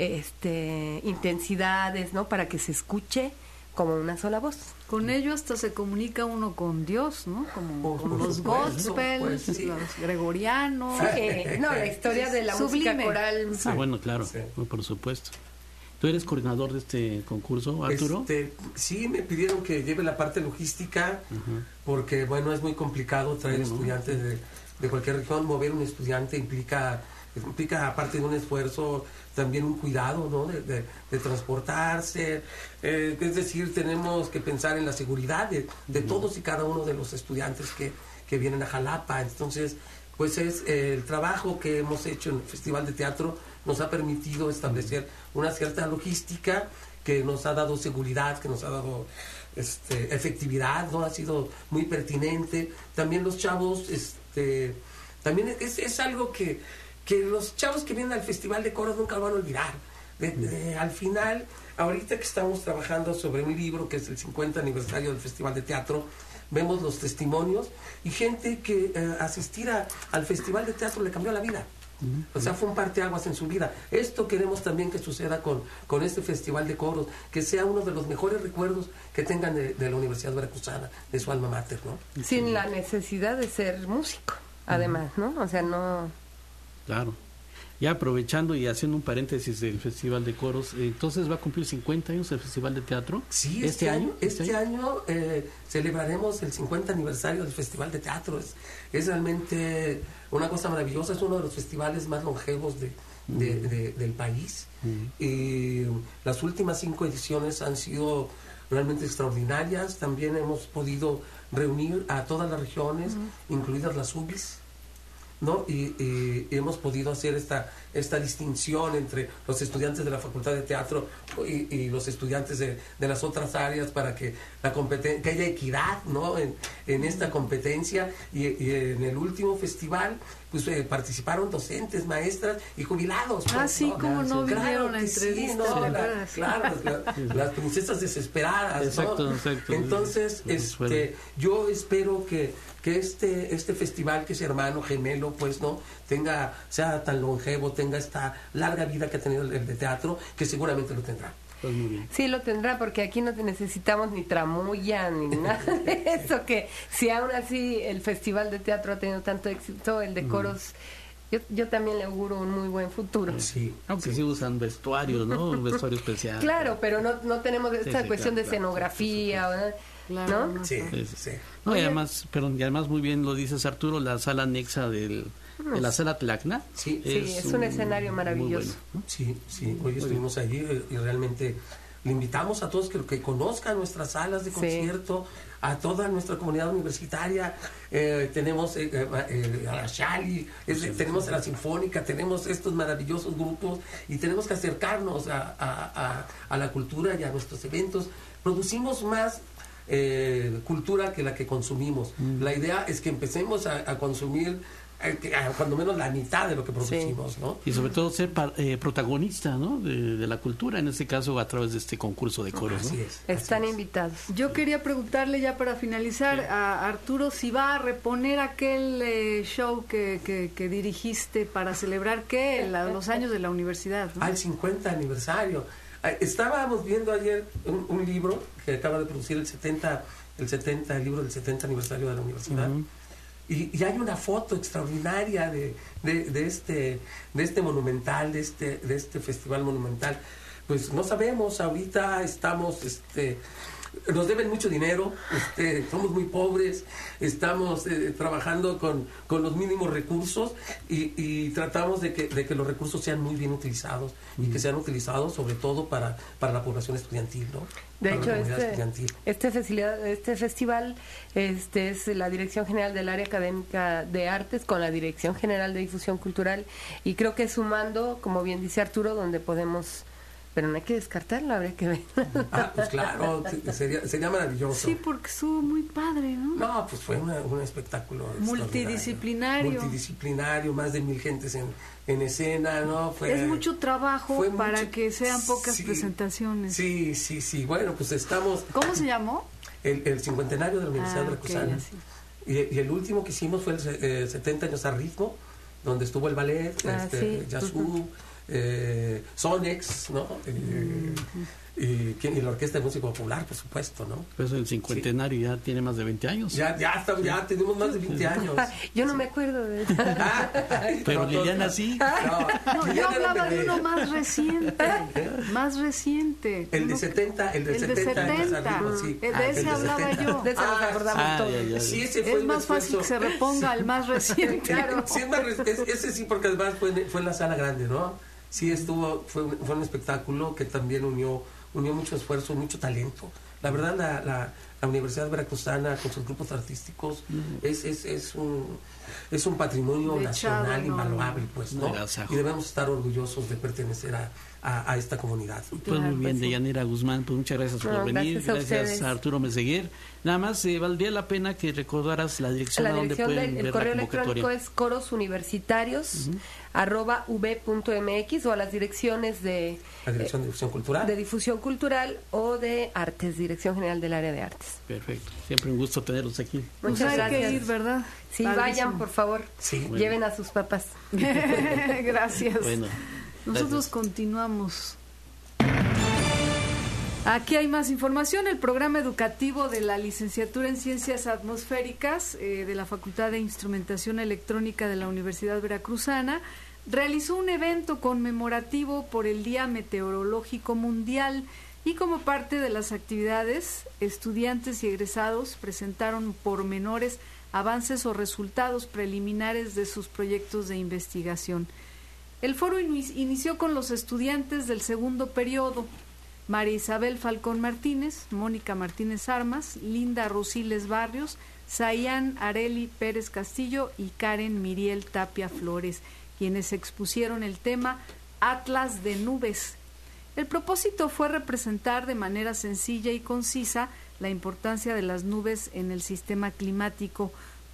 intensidades, ¿no? Para que se escuche como una sola voz. Con ello hasta se comunica uno con Dios, ¿no? Como con los gospels, pues, los gregorianos. No, la historia de la música coral. Bueno, claro, por supuesto. ¿Tú eres coordinador de este concurso, Arturo? Sí, me pidieron que lleve la parte logística, porque, bueno, es muy complicado traer estudiantes de cualquier región. Mover un estudiante implica, aparte de un esfuerzo, también un cuidado, ¿no? De transportarse. Es decir, tenemos que pensar en la seguridad de todos y cada uno de los estudiantes que vienen a Jalapa. Entonces, pues es el trabajo que hemos hecho en el Festival de Teatro nos ha permitido establecer una cierta logística que nos ha dado seguridad, que nos ha dado efectividad, ¿no? Ha sido muy pertinente. También los chavos, también es algo que los chavos que vienen al Festival de Coros nunca lo van a olvidar. Al final, ahorita que estamos trabajando sobre un libro que es el 50 aniversario del Festival de Teatro, vemos los testimonios y gente que asistir al Festival de Teatro le cambió la vida. O sea, fue un parteaguas en su vida. Esto queremos también que suceda con este Festival de Coros, que sea uno de los mejores recuerdos que tengan de la Universidad Veracruzana, de su alma mater, ¿no? Sin la necesidad de ser músico, además, ¿no? O sea, no... Claro. Ya aprovechando y haciendo un paréntesis del Festival de Coros, entonces va a cumplir 50 años el Festival de Teatro. Sí, este año celebraremos el 50 aniversario del Festival de Teatro. Es realmente una cosa maravillosa, es uno de los festivales más longevos del país. Y las últimas 5 ediciones han sido realmente extraordinarias. También hemos podido reunir a todas las regiones, incluidas las UBIs, ¿no? Y hemos podido hacer esta distinción entre los estudiantes de la Facultad de Teatro y los estudiantes de las otras áreas para que que haya equidad, ¿no? en esta competencia. Y en el último festival pues participaron docentes, maestras y jubilados. Pues, sí, como no vinieron a entrevistas. Claro, las princesas desesperadas. Exacto. Entonces, yo espero que este festival, que es hermano, gemelo, pues, ¿no? sea tan longevo, tenga esta larga vida que ha tenido el de teatro, que seguramente lo tendrá. Pues muy bien. Sí, lo tendrá, porque aquí no necesitamos ni tramulla ni nada de eso, que si aún así el Festival de Teatro ha tenido tanto éxito, el de coros, yo también le auguro un muy buen futuro. Sí, aunque sí usan vestuarios, ¿no? Un vestuario especial. Claro, pero no tenemos esta cuestión de escenografía, ¿verdad? Claro, ¿no? Sí. No, y además muy bien lo dices, Arturo, la sala anexa de la sala Tlacna. Sí, es un escenario maravilloso. Bueno, ¿no? Sí, hoy estuvimos allí y realmente le invitamos a todos que conozcan nuestras salas de concierto, a toda nuestra comunidad universitaria. Tenemos a la Shali, tenemos a la Sinfónica, tenemos estos maravillosos grupos y tenemos que acercarnos a la cultura y a nuestros eventos. Producimos más cultura que la que consumimos. La idea es que empecemos a consumir cuando menos la mitad de lo que producimos, ¿no? Y sobre todo ser protagonista, ¿no? de la cultura, en este caso a través de este concurso de coros, ¿no? Así es. Están invitados. Yo quería preguntarle ya para finalizar a Arturo si va a reponer aquel show que dirigiste para celebrar los años de la universidad, ¿no? Al 50 aniversario. Estábamos viendo ayer un libro que acaba de producir el libro del 70 aniversario de la universidad. Y hay una foto extraordinaria de este monumental, de este festival monumental. Pues no sabemos, ahorita estamos, nos deben mucho dinero, somos muy pobres, estamos trabajando con los mínimos recursos y tratamos de que los recursos sean muy bien utilizados y que sean utilizados sobre todo para la población estudiantil, ¿no? De hecho, este festival es la Dirección General del Área Académica de Artes con la Dirección General de Difusión Cultural, y creo que sumando, como bien dice Arturo, donde podemos... Pero no hay que descartarlo, habría que ver. Pues claro, sería maravilloso. Sí, porque estuvo muy padre, ¿no? No, pues fue un espectáculo multidisciplinario, más de 1,000 gentes en escena, ¿no? Es mucho trabajo para que sean pocas presentaciones. Sí, bueno, pues estamos... ¿Cómo se llamó? El cincuentenario de la Universidad Veracruzana. Y el último que hicimos fue el 70 años a ritmo, donde estuvo el ballet, Yazoo, Sonex, ¿no? Y la Orquesta de Música Popular, por supuesto, ¿no? Pues el cincuentenario ya tiene más de 20 años. Ya tenemos más de 20 años. Yo no me acuerdo de eso. Pero Liliana sí. No, yo hablaba de uno más reciente. El de 70. De ese hablaba yo. De ese nos acordamos todos. Sí, ese fue es más fácil que se reponga al más reciente. Claro. Sí, ese sí, porque además fue en la sala grande, ¿no? Sí, fue un espectáculo que también unió mucho esfuerzo, mucho talento. La verdad, la Universidad Veracruzana con sus grupos artísticos es un patrimonio nacional invaluable, pues, ¿no? Y debemos estar orgullosos de pertenecer a esta comunidad. Pues muy bien, Deyanira Guzmán, pues muchas gracias por venir. Gracias a Arturo Meseguer. Nada más, valdría la pena que recordaras la dirección a donde pueden ver la convocatoria. El correo electrónico es corosuniversitarios@ub.mx o a las direcciones de... La Dirección de Difusión Cultural. De Difusión Cultural o de Artes, Dirección General del Área de Artes. Perfecto. Siempre un gusto tenerlos aquí. Muchas gracias. Hay que ir, ¿verdad? Sí, vayan, por favor. Sí. Bueno. Lleven a sus papás. Gracias. Bueno. Nosotros continuamos. Aquí hay más información. El programa educativo de la licenciatura en Ciencias Atmosféricas de la Facultad de Instrumentación Electrónica de la Universidad Veracruzana realizó un evento conmemorativo por el Día Meteorológico Mundial y como parte de las actividades, estudiantes y egresados presentaron pormenores, avances o resultados preliminares de sus proyectos de investigación. El foro inició con los estudiantes del segundo periodo: María Isabel Falcón Martínez, Mónica Martínez Armas, Linda Rosiles Barrios, Sayán Areli Pérez Castillo y Karen Miriel Tapia Flores, quienes expusieron el tema Atlas de Nubes. El propósito fue representar de manera sencilla y concisa la importancia de las nubes en el sistema climático,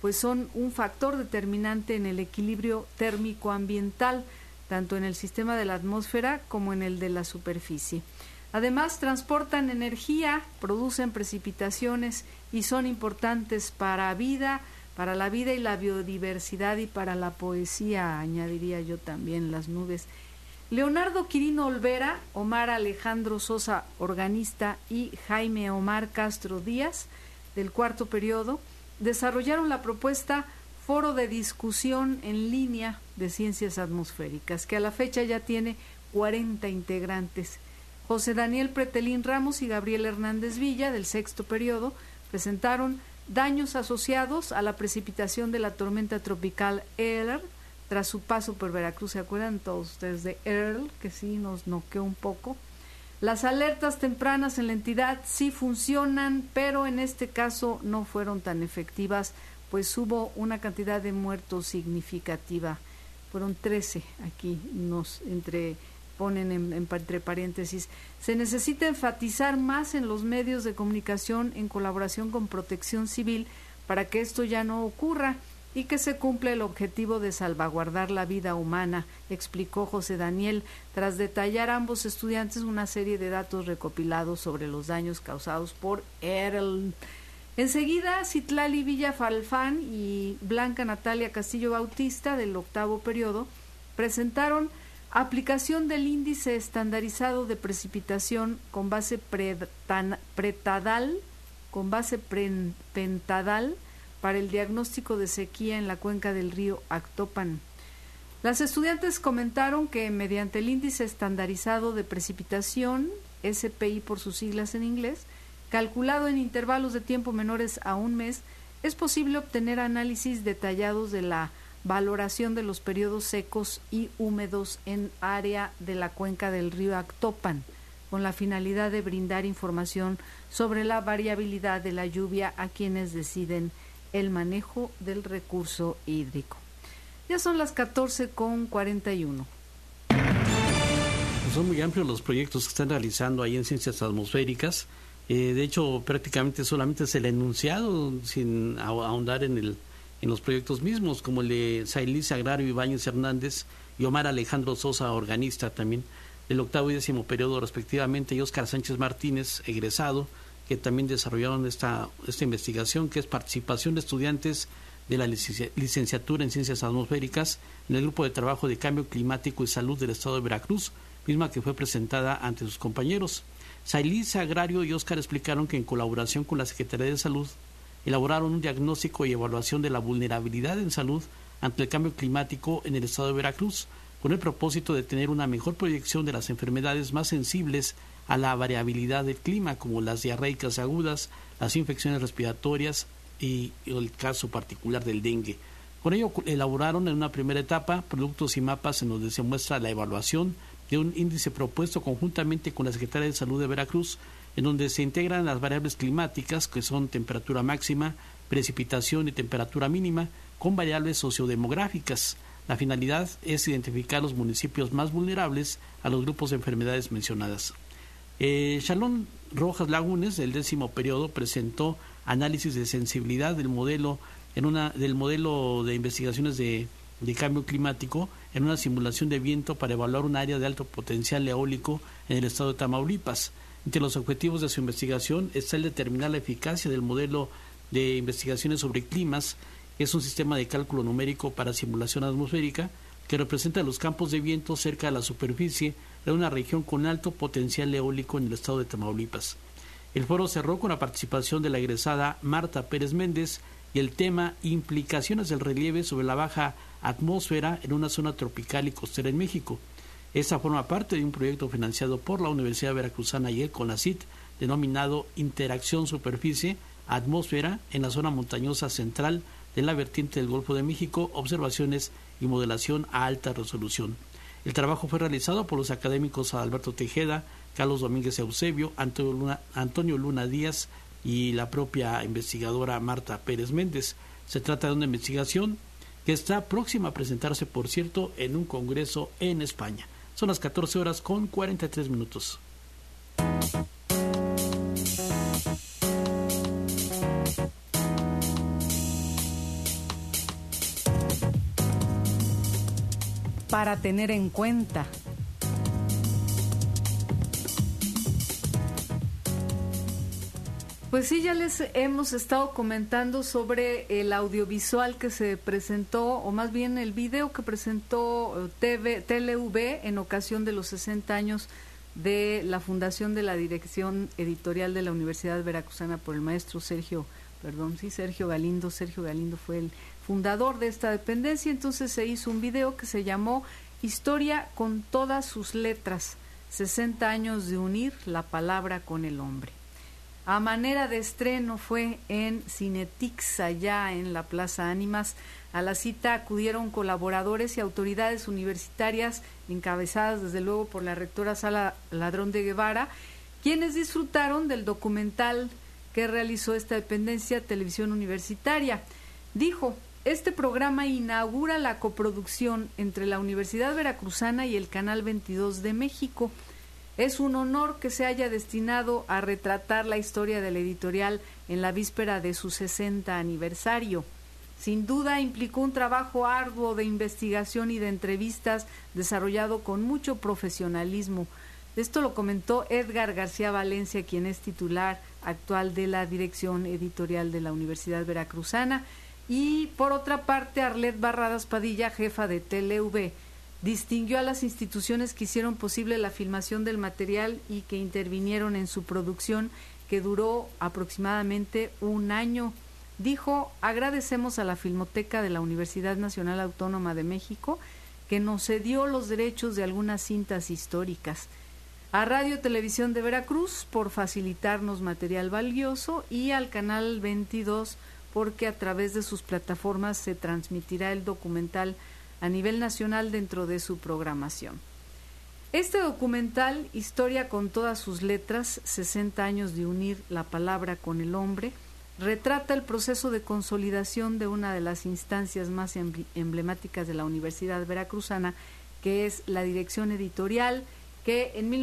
pues son un factor determinante en el equilibrio térmico ambiental, tanto en el sistema de la atmósfera como en el de la superficie. Además, transportan energía, producen precipitaciones y son importantes para la vida y la biodiversidad y para la poesía, añadiría yo también las nubes. Leonardo Quirino Olvera, Omar Alejandro Sosa, organista, y Jaime Omar Castro Díaz, del cuarto periodo, desarrollaron la propuesta Foro de Discusión en Línea de Ciencias Atmosféricas, que a la fecha ya tiene 40 integrantes. José Daniel Pretelín Ramos y Gabriel Hernández Villa, del sexto periodo, presentaron daños asociados a la precipitación de la tormenta tropical Earl tras su paso por Veracruz. ¿Se acuerdan todos ustedes de Earl, que sí nos noqueó un poco? Las alertas tempranas en la entidad sí funcionan, pero en este caso no fueron tan efectivas, pues hubo una cantidad de muertos significativa. Fueron 13, aquí nos ponen entre paréntesis. Se necesita enfatizar más en los medios de comunicación en colaboración con Protección Civil para que esto ya no ocurra y que se cumpla el objetivo de salvaguardar la vida humana, explicó José Daniel, tras detallar a ambos estudiantes una serie de datos recopilados sobre los daños causados por Earl. Enseguida, Citlali Villa Falfán y Blanca Natalia Castillo Bautista, del octavo periodo, presentaron aplicación del índice estandarizado de precipitación con base pentadal para el diagnóstico de sequía en la cuenca del río Actopan. Las estudiantes comentaron que mediante el índice estandarizado de precipitación, SPI por sus siglas en inglés, calculado en intervalos de tiempo menores a un mes, es posible obtener análisis detallados de la valoración de los periodos secos y húmedos en área de la cuenca del río Actopan, con la finalidad de brindar información sobre la variabilidad de la lluvia a quienes deciden el manejo del recurso hídrico. Ya son las 14:41. Son muy amplios los proyectos que están realizando ahí en Ciencias Atmosféricas. De hecho, prácticamente solamente es el enunciado, sin ahondar en los proyectos mismos, como el de Sailís Agrario Ibáñez Hernández y Omar Alejandro Sosa, organista también, del octavo y décimo periodo respectivamente, y Óscar Sánchez Martínez, egresado, que también desarrollaron esta investigación, que es participación de estudiantes de la licenciatura en Ciencias Atmosféricas en el Grupo de Trabajo de Cambio Climático y Salud del Estado de Veracruz, misma que fue presentada ante sus compañeros. Sailís Agrario y Óscar explicaron que en colaboración con la Secretaría de Salud elaboraron un diagnóstico y evaluación de la vulnerabilidad en salud ante el cambio climático en el Estado de Veracruz, con el propósito de tener una mejor proyección de las enfermedades más sensibles a la variabilidad del clima, como las diarreicas agudas, las infecciones respiratorias y el caso particular del dengue. Con ello elaboraron en una primera etapa productos y mapas en donde se muestra la evaluación de un índice propuesto conjuntamente con la Secretaría de Salud de Veracruz, en donde se integran las variables climáticas, que son temperatura máxima, precipitación y temperatura mínima, con variables sociodemográficas. La finalidad es identificar los municipios más vulnerables a los grupos de enfermedades mencionadas. Shalom Rojas Lagunes, del décimo periodo, presentó análisis de sensibilidad del modelo de investigaciones de cambio climático en una simulación de viento para evaluar un área de alto potencial eólico en el estado de Tamaulipas. Entre los objetivos de su investigación está el determinar la eficacia del modelo de investigaciones sobre climas, que es un sistema de cálculo numérico para simulación atmosférica que representa los campos de viento cerca de la superficie de una región con alto potencial eólico en el estado de Tamaulipas. El foro cerró con la participación de la egresada Marta Pérez Méndez y el tema Implicaciones del relieve sobre la baja atmósfera en una zona tropical y costera en México. Esta forma parte de un proyecto financiado por la Universidad Veracruzana y el CONACYT, denominado Interacción Superficie Atmósfera en la zona montañosa central de la vertiente del Golfo de México, observaciones y modelación a alta resolución. El trabajo fue realizado por los académicos Alberto Tejeda, Carlos Domínguez Eusebio, Antonio Luna Díaz y la propia investigadora Marta Pérez Méndez. Se trata de una investigación que está próxima a presentarse, por cierto, en un congreso en España. Son las 14:43. para tener en cuenta. Pues sí, ya les hemos estado comentando sobre el audiovisual que se presentó, o más bien el video que presentó TLV en ocasión de los 60 años de la fundación de la dirección editorial de la Universidad Veracruzana por el maestro Sergio Galindo. Sergio Galindo fue el fundador de esta dependencia. Entonces se hizo un video que se llamó Historia con todas sus letras, 60 años de unir la palabra con el hombre. A manera de estreno fue en Cinetix, allá en la Plaza Ánimas. A la cita acudieron colaboradores y autoridades universitarias, encabezadas desde luego por la rectora Sala Ladrón de Guevara, quienes disfrutaron del documental que realizó esta dependencia, Televisión Universitaria. Dijo: este programa inaugura la coproducción entre la Universidad Veracruzana y el Canal 22 de México. Es un honor que se haya destinado a retratar la historia de la editorial en la víspera de su 60 aniversario. Sin duda implicó un trabajo arduo de investigación y de entrevistas desarrollado con mucho profesionalismo. Esto lo comentó Edgar García Valencia, quien es titular actual de la dirección editorial de la Universidad Veracruzana. Y por otra parte, Arlet Barradas Padilla, jefa de TLV, distinguió a las instituciones que hicieron posible la filmación del material y que intervinieron en su producción, que duró aproximadamente un año. Dijo: agradecemos a la Filmoteca de la Universidad Nacional Autónoma de México, que nos cedió los derechos de algunas cintas históricas, a Radio Televisión de Veracruz por facilitarnos material valioso, y al Canal 22 porque a través de sus plataformas se transmitirá el documental a nivel nacional dentro de su programación. Este documental, Historia con todas sus letras, 60 años de unir la palabra con el hombre, retrata el proceso de consolidación de una de las instancias más emblemáticas de la Universidad Veracruzana, que es la dirección editorial, que en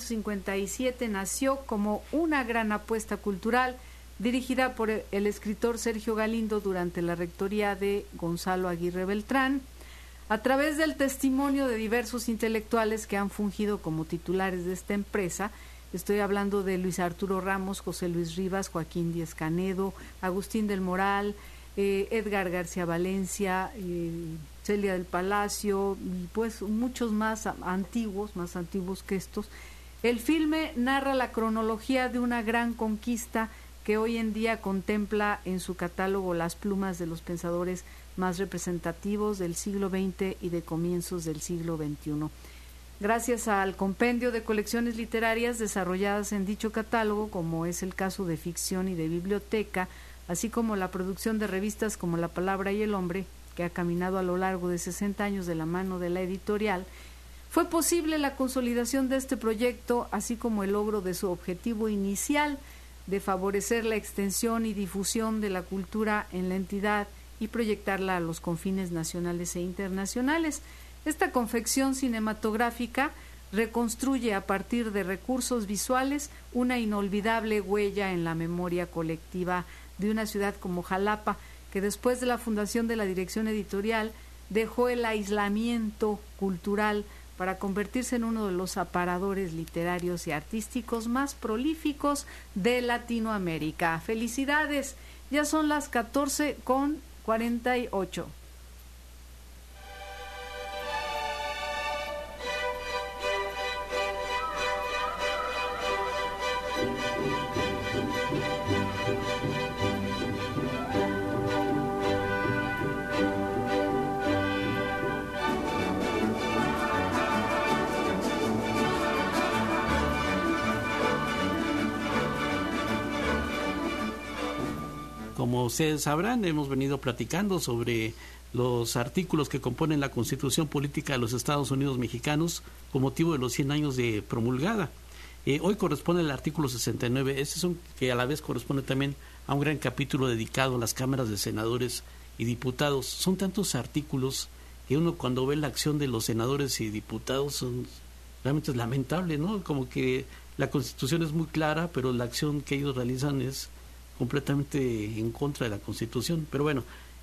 1957 nació como una gran apuesta cultural dirigida por el escritor Sergio Galindo durante la rectoría de Gonzalo Aguirre Beltrán, a través del testimonio de diversos intelectuales que han fungido como titulares de esta empresa. Estoy hablando de Luis Arturo Ramos, José Luis Rivas, Joaquín Díez Canedo, Agustín del Moral, Edgar García Valencia, Celia del Palacio, y pues muchos más antiguos que estos. El filme narra la cronología de una gran conquista que hoy en día contempla en su catálogo las plumas de los pensadores más representativos del siglo XX y de comienzos del siglo XXI. Gracias al compendio de colecciones literarias desarrolladas en dicho catálogo, como es el caso de ficción y de biblioteca, así como la producción de revistas como La Palabra y el Hombre, que ha caminado a lo largo de 60 años de la mano de la editorial, fue posible la consolidación de este proyecto, así como el logro de su objetivo inicial de favorecer la extensión y difusión de la cultura en la entidad y proyectarla a los confines nacionales e internacionales. Esta confección cinematográfica reconstruye a partir de recursos visuales una inolvidable huella en la memoria colectiva de una ciudad como Jalapa, que después de la fundación de la dirección editorial dejó el aislamiento cultural para convertirse en uno de los aparadores literarios y artísticos más prolíficos de Latinoamérica. ¡Felicidades! Ya son las 14:48. Como ustedes sabrán, hemos venido platicando sobre los artículos que componen la Constitución Política de los Estados Unidos Mexicanos con motivo de los 100 años de promulgada. Hoy corresponde el artículo 69, este es un que a la vez corresponde también a un gran capítulo dedicado a las cámaras de senadores y diputados. Son tantos artículos que uno cuando ve la acción de los senadores y diputados realmente es lamentable, ¿no? Como que la Constitución es muy clara, pero la acción que ellos realizan es completamente en contra de la Constitución. Pero bueno,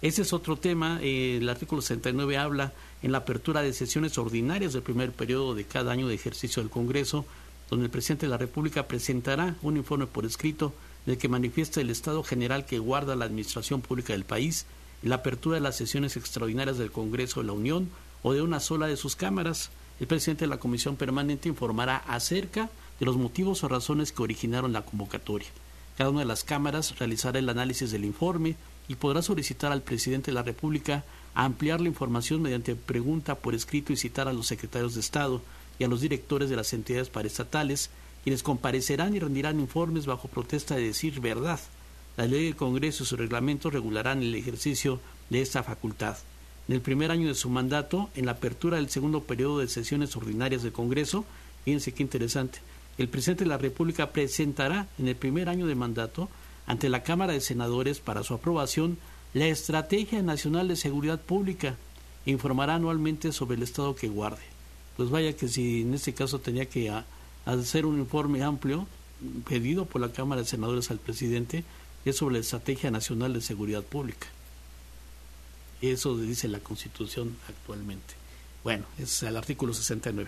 Ese es otro tema. El artículo 69 habla en la apertura de sesiones ordinarias del primer periodo de cada año de ejercicio del Congreso, donde el presidente de la República presentará un informe por escrito en el que manifiesta el estado general que guarda la administración pública del país, en la apertura de las sesiones extraordinarias del Congreso de la Unión o de una sola de sus cámaras. El presidente de la Comisión Permanente informará acerca de los motivos o razones que originaron la convocatoria. Cada una de las cámaras realizará el análisis del informe y podrá solicitar al presidente de la República ampliar la información mediante pregunta por escrito y citar a los secretarios de Estado y a los directores de las entidades paraestatales, quienes comparecerán y rendirán informes bajo protesta de decir verdad. La ley del Congreso y sus reglamentos regularán el ejercicio de esta facultad. En el primer año de su mandato, en la apertura del segundo periodo de sesiones ordinarias del Congreso, fíjense qué interesante, el presidente de la República presentará en el primer año de mandato ante la Cámara de Senadores para su aprobación la Estrategia Nacional de Seguridad Pública e informará anualmente sobre el estado que guarde. Pues vaya que si en este caso tenía que hacer un informe amplio pedido por la Cámara de Senadores al presidente, es sobre la Estrategia Nacional de Seguridad Pública. Eso dice la Constitución actualmente. Bueno, es el artículo 69.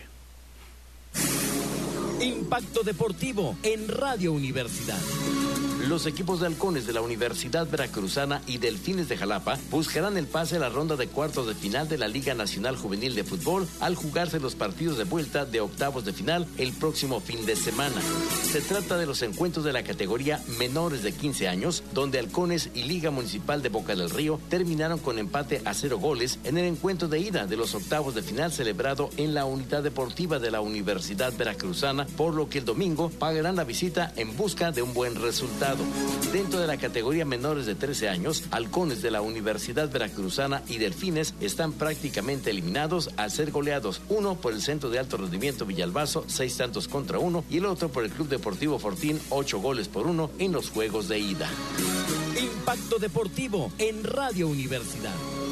Impacto Deportivo en Radio Universidad. Los equipos de halcones de la Universidad Veracruzana y Delfines de Jalapa buscarán el pase a la ronda de cuartos de final de la Liga Nacional Juvenil de Fútbol al jugarse los partidos de vuelta de octavos de final el próximo fin de semana. Se trata de los encuentros de la categoría menores de 15 años, donde Halcones y Liga Municipal de Boca del Río terminaron con empate a 0 goles en el encuentro de ida de los octavos de final celebrado en la unidad deportiva de la Universidad Veracruzana, por lo que el domingo pagarán la visita en busca de un buen resultado. Dentro de la categoría menores de 13 años, Halcones de la Universidad Veracruzana y Delfines están prácticamente eliminados al ser goleados, uno por el Centro de Alto Rendimiento Villalbazo, 6-1 y el otro por el Club Deportivo Fortín, 8-1 en los juegos de ida. Impacto Deportivo en Radio Universidad.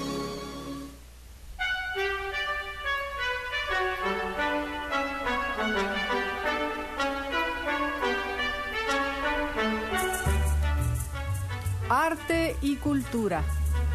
Arte y cultura.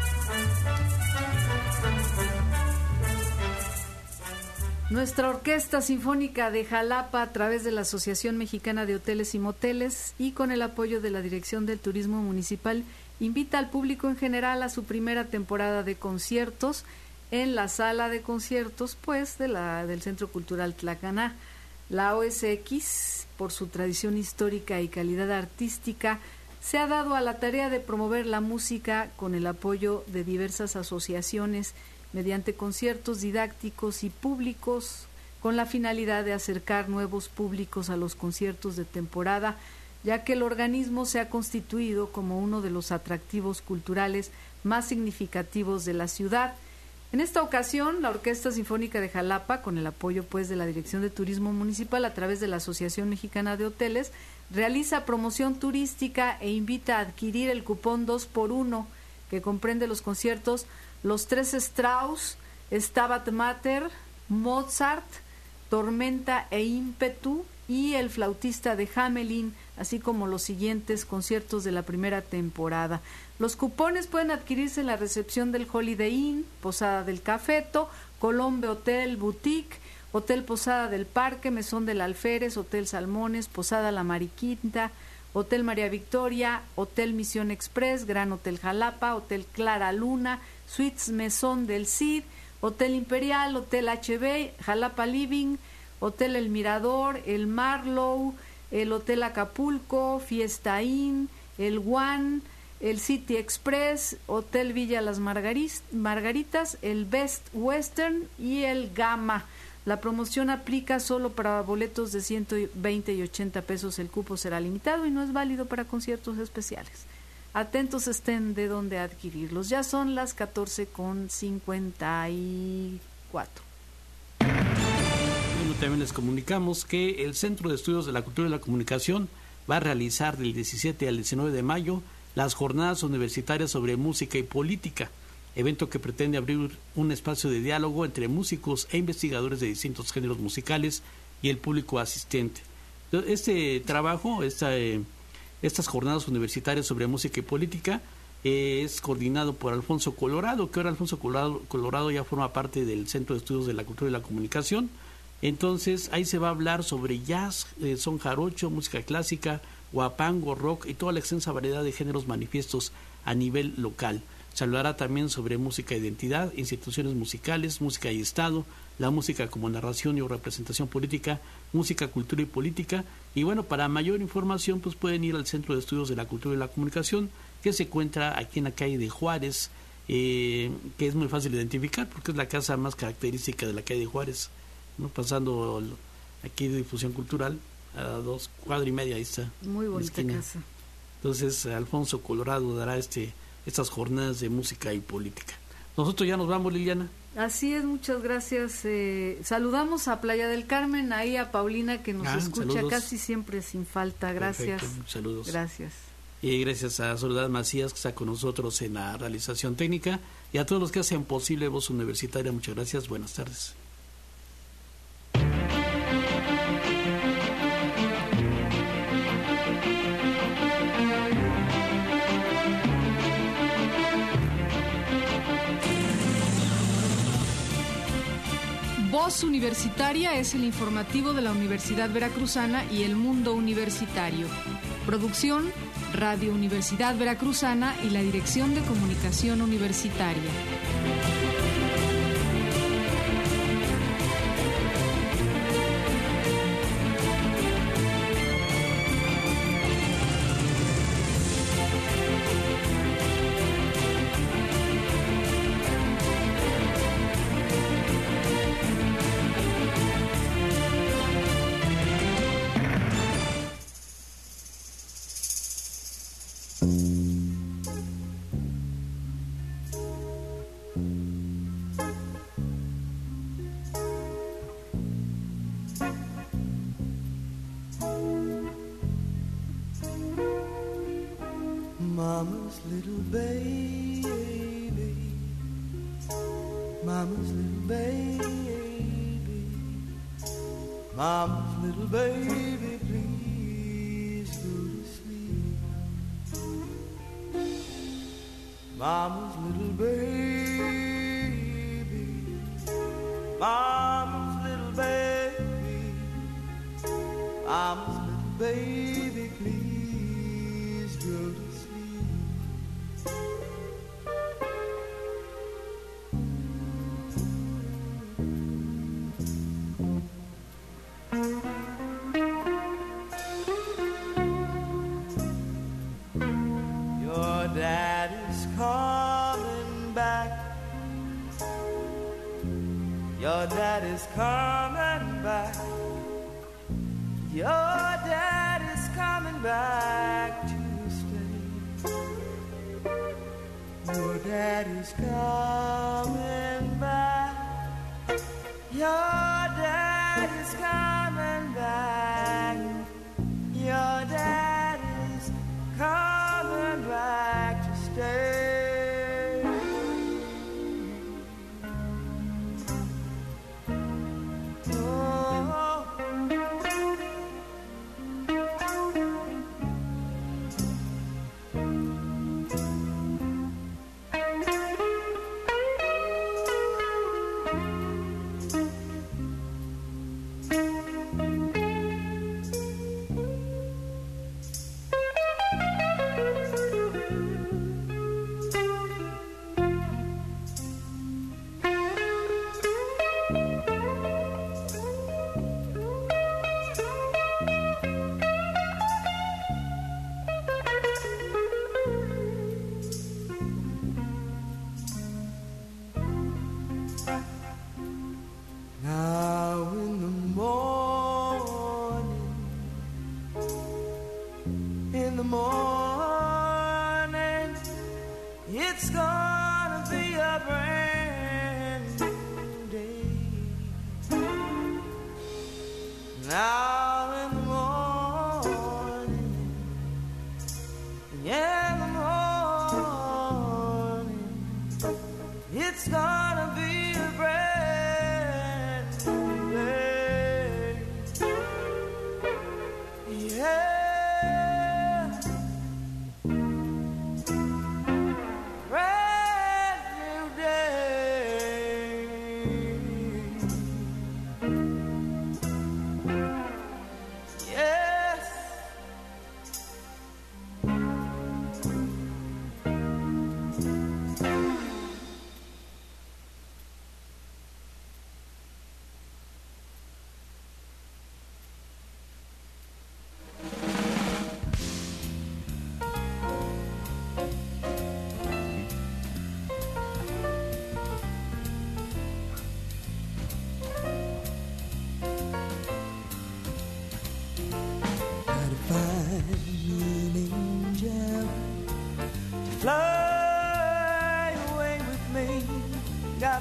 Nuestra Orquesta Sinfónica de Jalapa, a través de la Asociación Mexicana de Hoteles y Moteles y con el apoyo de la Dirección del Turismo Municipal, invita al público en general a su primera temporada de conciertos en la sala de conciertos del Centro Cultural Tlacaná. La OSX, por su tradición histórica y calidad artística, se ha dado a la tarea de promover la música con el apoyo de diversas asociaciones mediante conciertos didácticos y públicos, con la finalidad de acercar nuevos públicos a los conciertos de temporada, ya que el organismo se ha constituido como uno de los atractivos culturales más significativos de la ciudad. En esta ocasión, la Orquesta Sinfónica de Jalapa, con el apoyo de la Dirección de Turismo Municipal a través de la Asociación Mexicana de Hoteles, realiza promoción turística e invita a adquirir el cupón 2x1, que comprende los conciertos Los Tres Strauss, Stabat Mater, Mozart, Tormenta e Ímpetu y El Flautista de Hamelin, así como los siguientes conciertos de la primera temporada. Los cupones pueden adquirirse en la recepción del Holiday Inn, Posada del Cafeto, Colombe Hotel Boutique, Hotel Posada del Parque, Mesón del Alférez, Hotel Salmones, Posada La Mariquita, Hotel María Victoria, Hotel Misión Express, Gran Hotel Jalapa, Hotel Clara Luna, Suites Mesón del Cid, Hotel Imperial, Hotel HB, Jalapa Living, Hotel El Mirador, el Marlow, el Hotel Acapulco, Fiesta Inn, el One, el City Express, Hotel Villa Las Margaritas, el Best Western y el Gama. La promoción aplica solo para boletos de 120 y 80 pesos. El cupo será limitado y no es válido para conciertos especiales. Atentos estén de dónde adquirirlos. Ya son las 14:54. También les comunicamos que el Centro de Estudios de la Cultura y la Comunicación va a realizar del 17 al 19 de mayo las jornadas universitarias sobre música y política, evento que pretende abrir un espacio de diálogo entre músicos e investigadores de distintos géneros musicales y el público asistente. Este trabajo, estas jornadas universitarias sobre música y política es coordinado por Alfonso Colorado, que ahora Alfonso Colorado ya forma parte del Centro de Estudios de la Cultura y la Comunicación. Entonces ahí se va a hablar sobre jazz, son jarocho, música clásica, guapango, rock y toda la extensa variedad de géneros manifiestos a nivel local. Se hablará también sobre música e identidad, instituciones musicales, música y Estado, la música como narración y o representación política, música, cultura y política. Y bueno, para mayor información pues pueden ir al Centro de Estudios de la Cultura y la Comunicación, que se encuentra aquí en la calle de Juárez, que es muy fácil de identificar porque es la casa más característica de la calle de Juárez, ¿no? Pasando aquí de Difusión Cultural, a 2 cuadras y media, ahí está. Muy bonita casa. Entonces Alfonso Colorado dará estas jornadas de música y política. Nosotros ya nos vamos, Liliana. Así es, muchas gracias. Saludamos a Playa del Carmen, ahí a Paulina que nos escucha saludos. Casi siempre sin falta. Gracias. Perfecto, saludos. Gracias. Y gracias a Soledad Macías, que está con nosotros en la realización técnica, y a todos los que hacen posible Voz Universitaria. Muchas gracias. Buenas tardes. Voz Universitaria es el informativo de la Universidad Veracruzana y el mundo universitario. Producción, Radio Universidad Veracruzana y la Dirección de Comunicación Universitaria. Mama's little baby, Mama's little baby, Mama's little baby, please go to sleep. Mama's little baby, Mama's little baby, Mama's little baby, please go to sleep. Your daddy's coming back. Your daddy's coming back. Your daddy's coming back to stay. Your daddy's coming back. Your daddy's coming back. Your daddy's coming back to stay. It's gonna be a brand new day. Now in the morning, in the morning, it's gonna